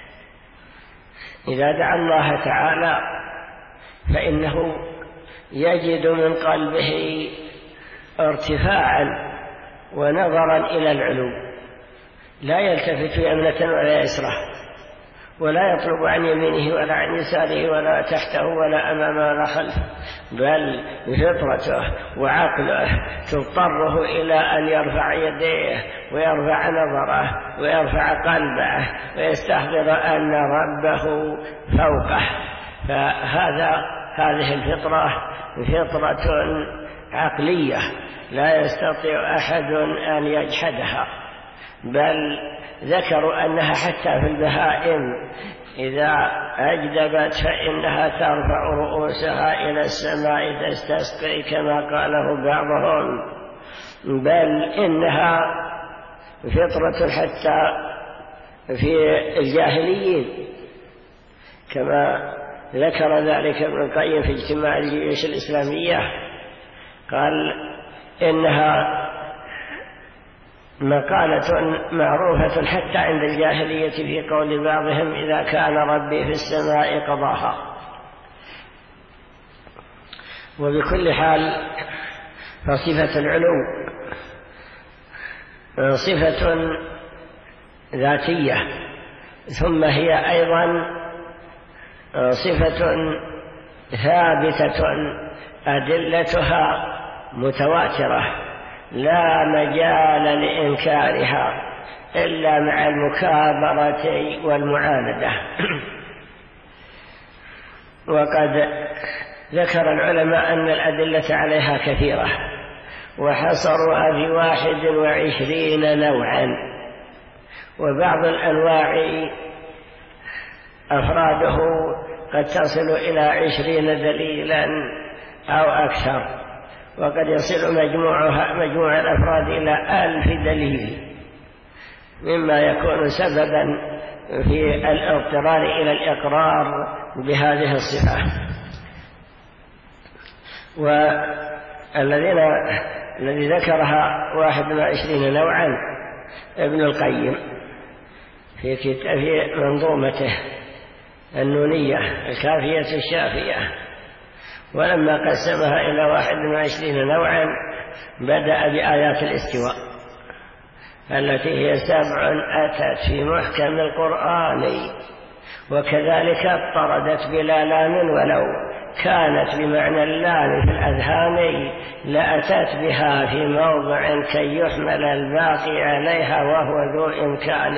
إذا دعا الله تعالى فإنه يجد من قلبه ارتفاعا ونظرا إلى العلو، لا يلتفت يمنة ولا يسرة، ولا يطلب عن يمينه ولا عن يساره ولا تحته ولا أمامه ولا خلفه، بل فطرته وعقله تضطره إلى أن يرفع يديه ويرفع نظره ويرفع قلبه ويستحضر أن ربه فوقه. هذه الفطرة فطرة عقلية لا يستطيع أحد أن يجحدها، بل ذكروا أنها حتى في البهائم إذا أجدبت فإنها ترفع رؤوسها إلى السماء تستسقي كما قاله بعضهم، بل إنها فطرة حتى في الجاهليين كما ذكر ذلك ابن القيم في اجتماع الجيوش الإسلامية، قال إنها مقالة معروفة حتى عند الجاهلية في قول بعضهم إذا كان ربي في السماء قضاها. وبكل حال فصفة العلو صفة ذاتية، ثم هي أيضا صفة ثابتة أدلتها متواترة لا مجال لإنكارها إلا مع المكابرة والمعاندة. وقد ذكر العلماء أن الأدلة عليها كثيرة، وحصروها في 21 نوعا، وبعض الأنواع أفراده قد تصل إلى 20 دليلا أو أكثر، وقد يصل مجموع الأفراد إلى 1000 دليل، مما يكون سببا في الاضطرار إلى الإقرار بهذه الصفة. الذي ذكرها 21 نوعا ابن القيم في منظومته النونية الكافية الشافية، ولما قسمها إلى 21 نوعا بدأ بآيات الاستواء التي هي 7 أتت في محكم القرآن، وكذلك اضطردت بلا لام ولو كانت بمعنى اللام في الأذهان لأتت بها في موضع كي يحمل الباقي عليها وهو ذو إمكان.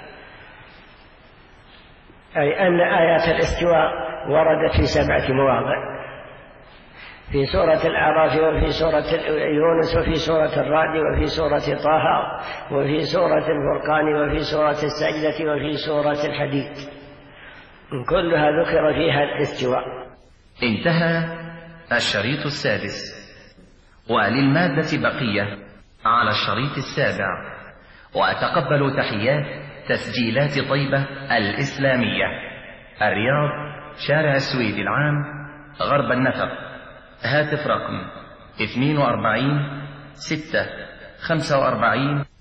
أي أن آيات الاستواء وردت في 7 مواضع، في سورة الأعراف وفي سورة يونس وفي سورة الرعد وفي سورة طه وفي سورة الفرقان وفي سورة السجدة وفي سورة الحديد، كلها ذكر فيها الاستواء. انتهى الشريط السادس، وللمادة بقية على الشريط السابع. وأتقبل تحيات تسجيلات طيبة الإسلامية، الرياض، شارع السويد العام، غرب النفق. هاتف رقم 42 6 45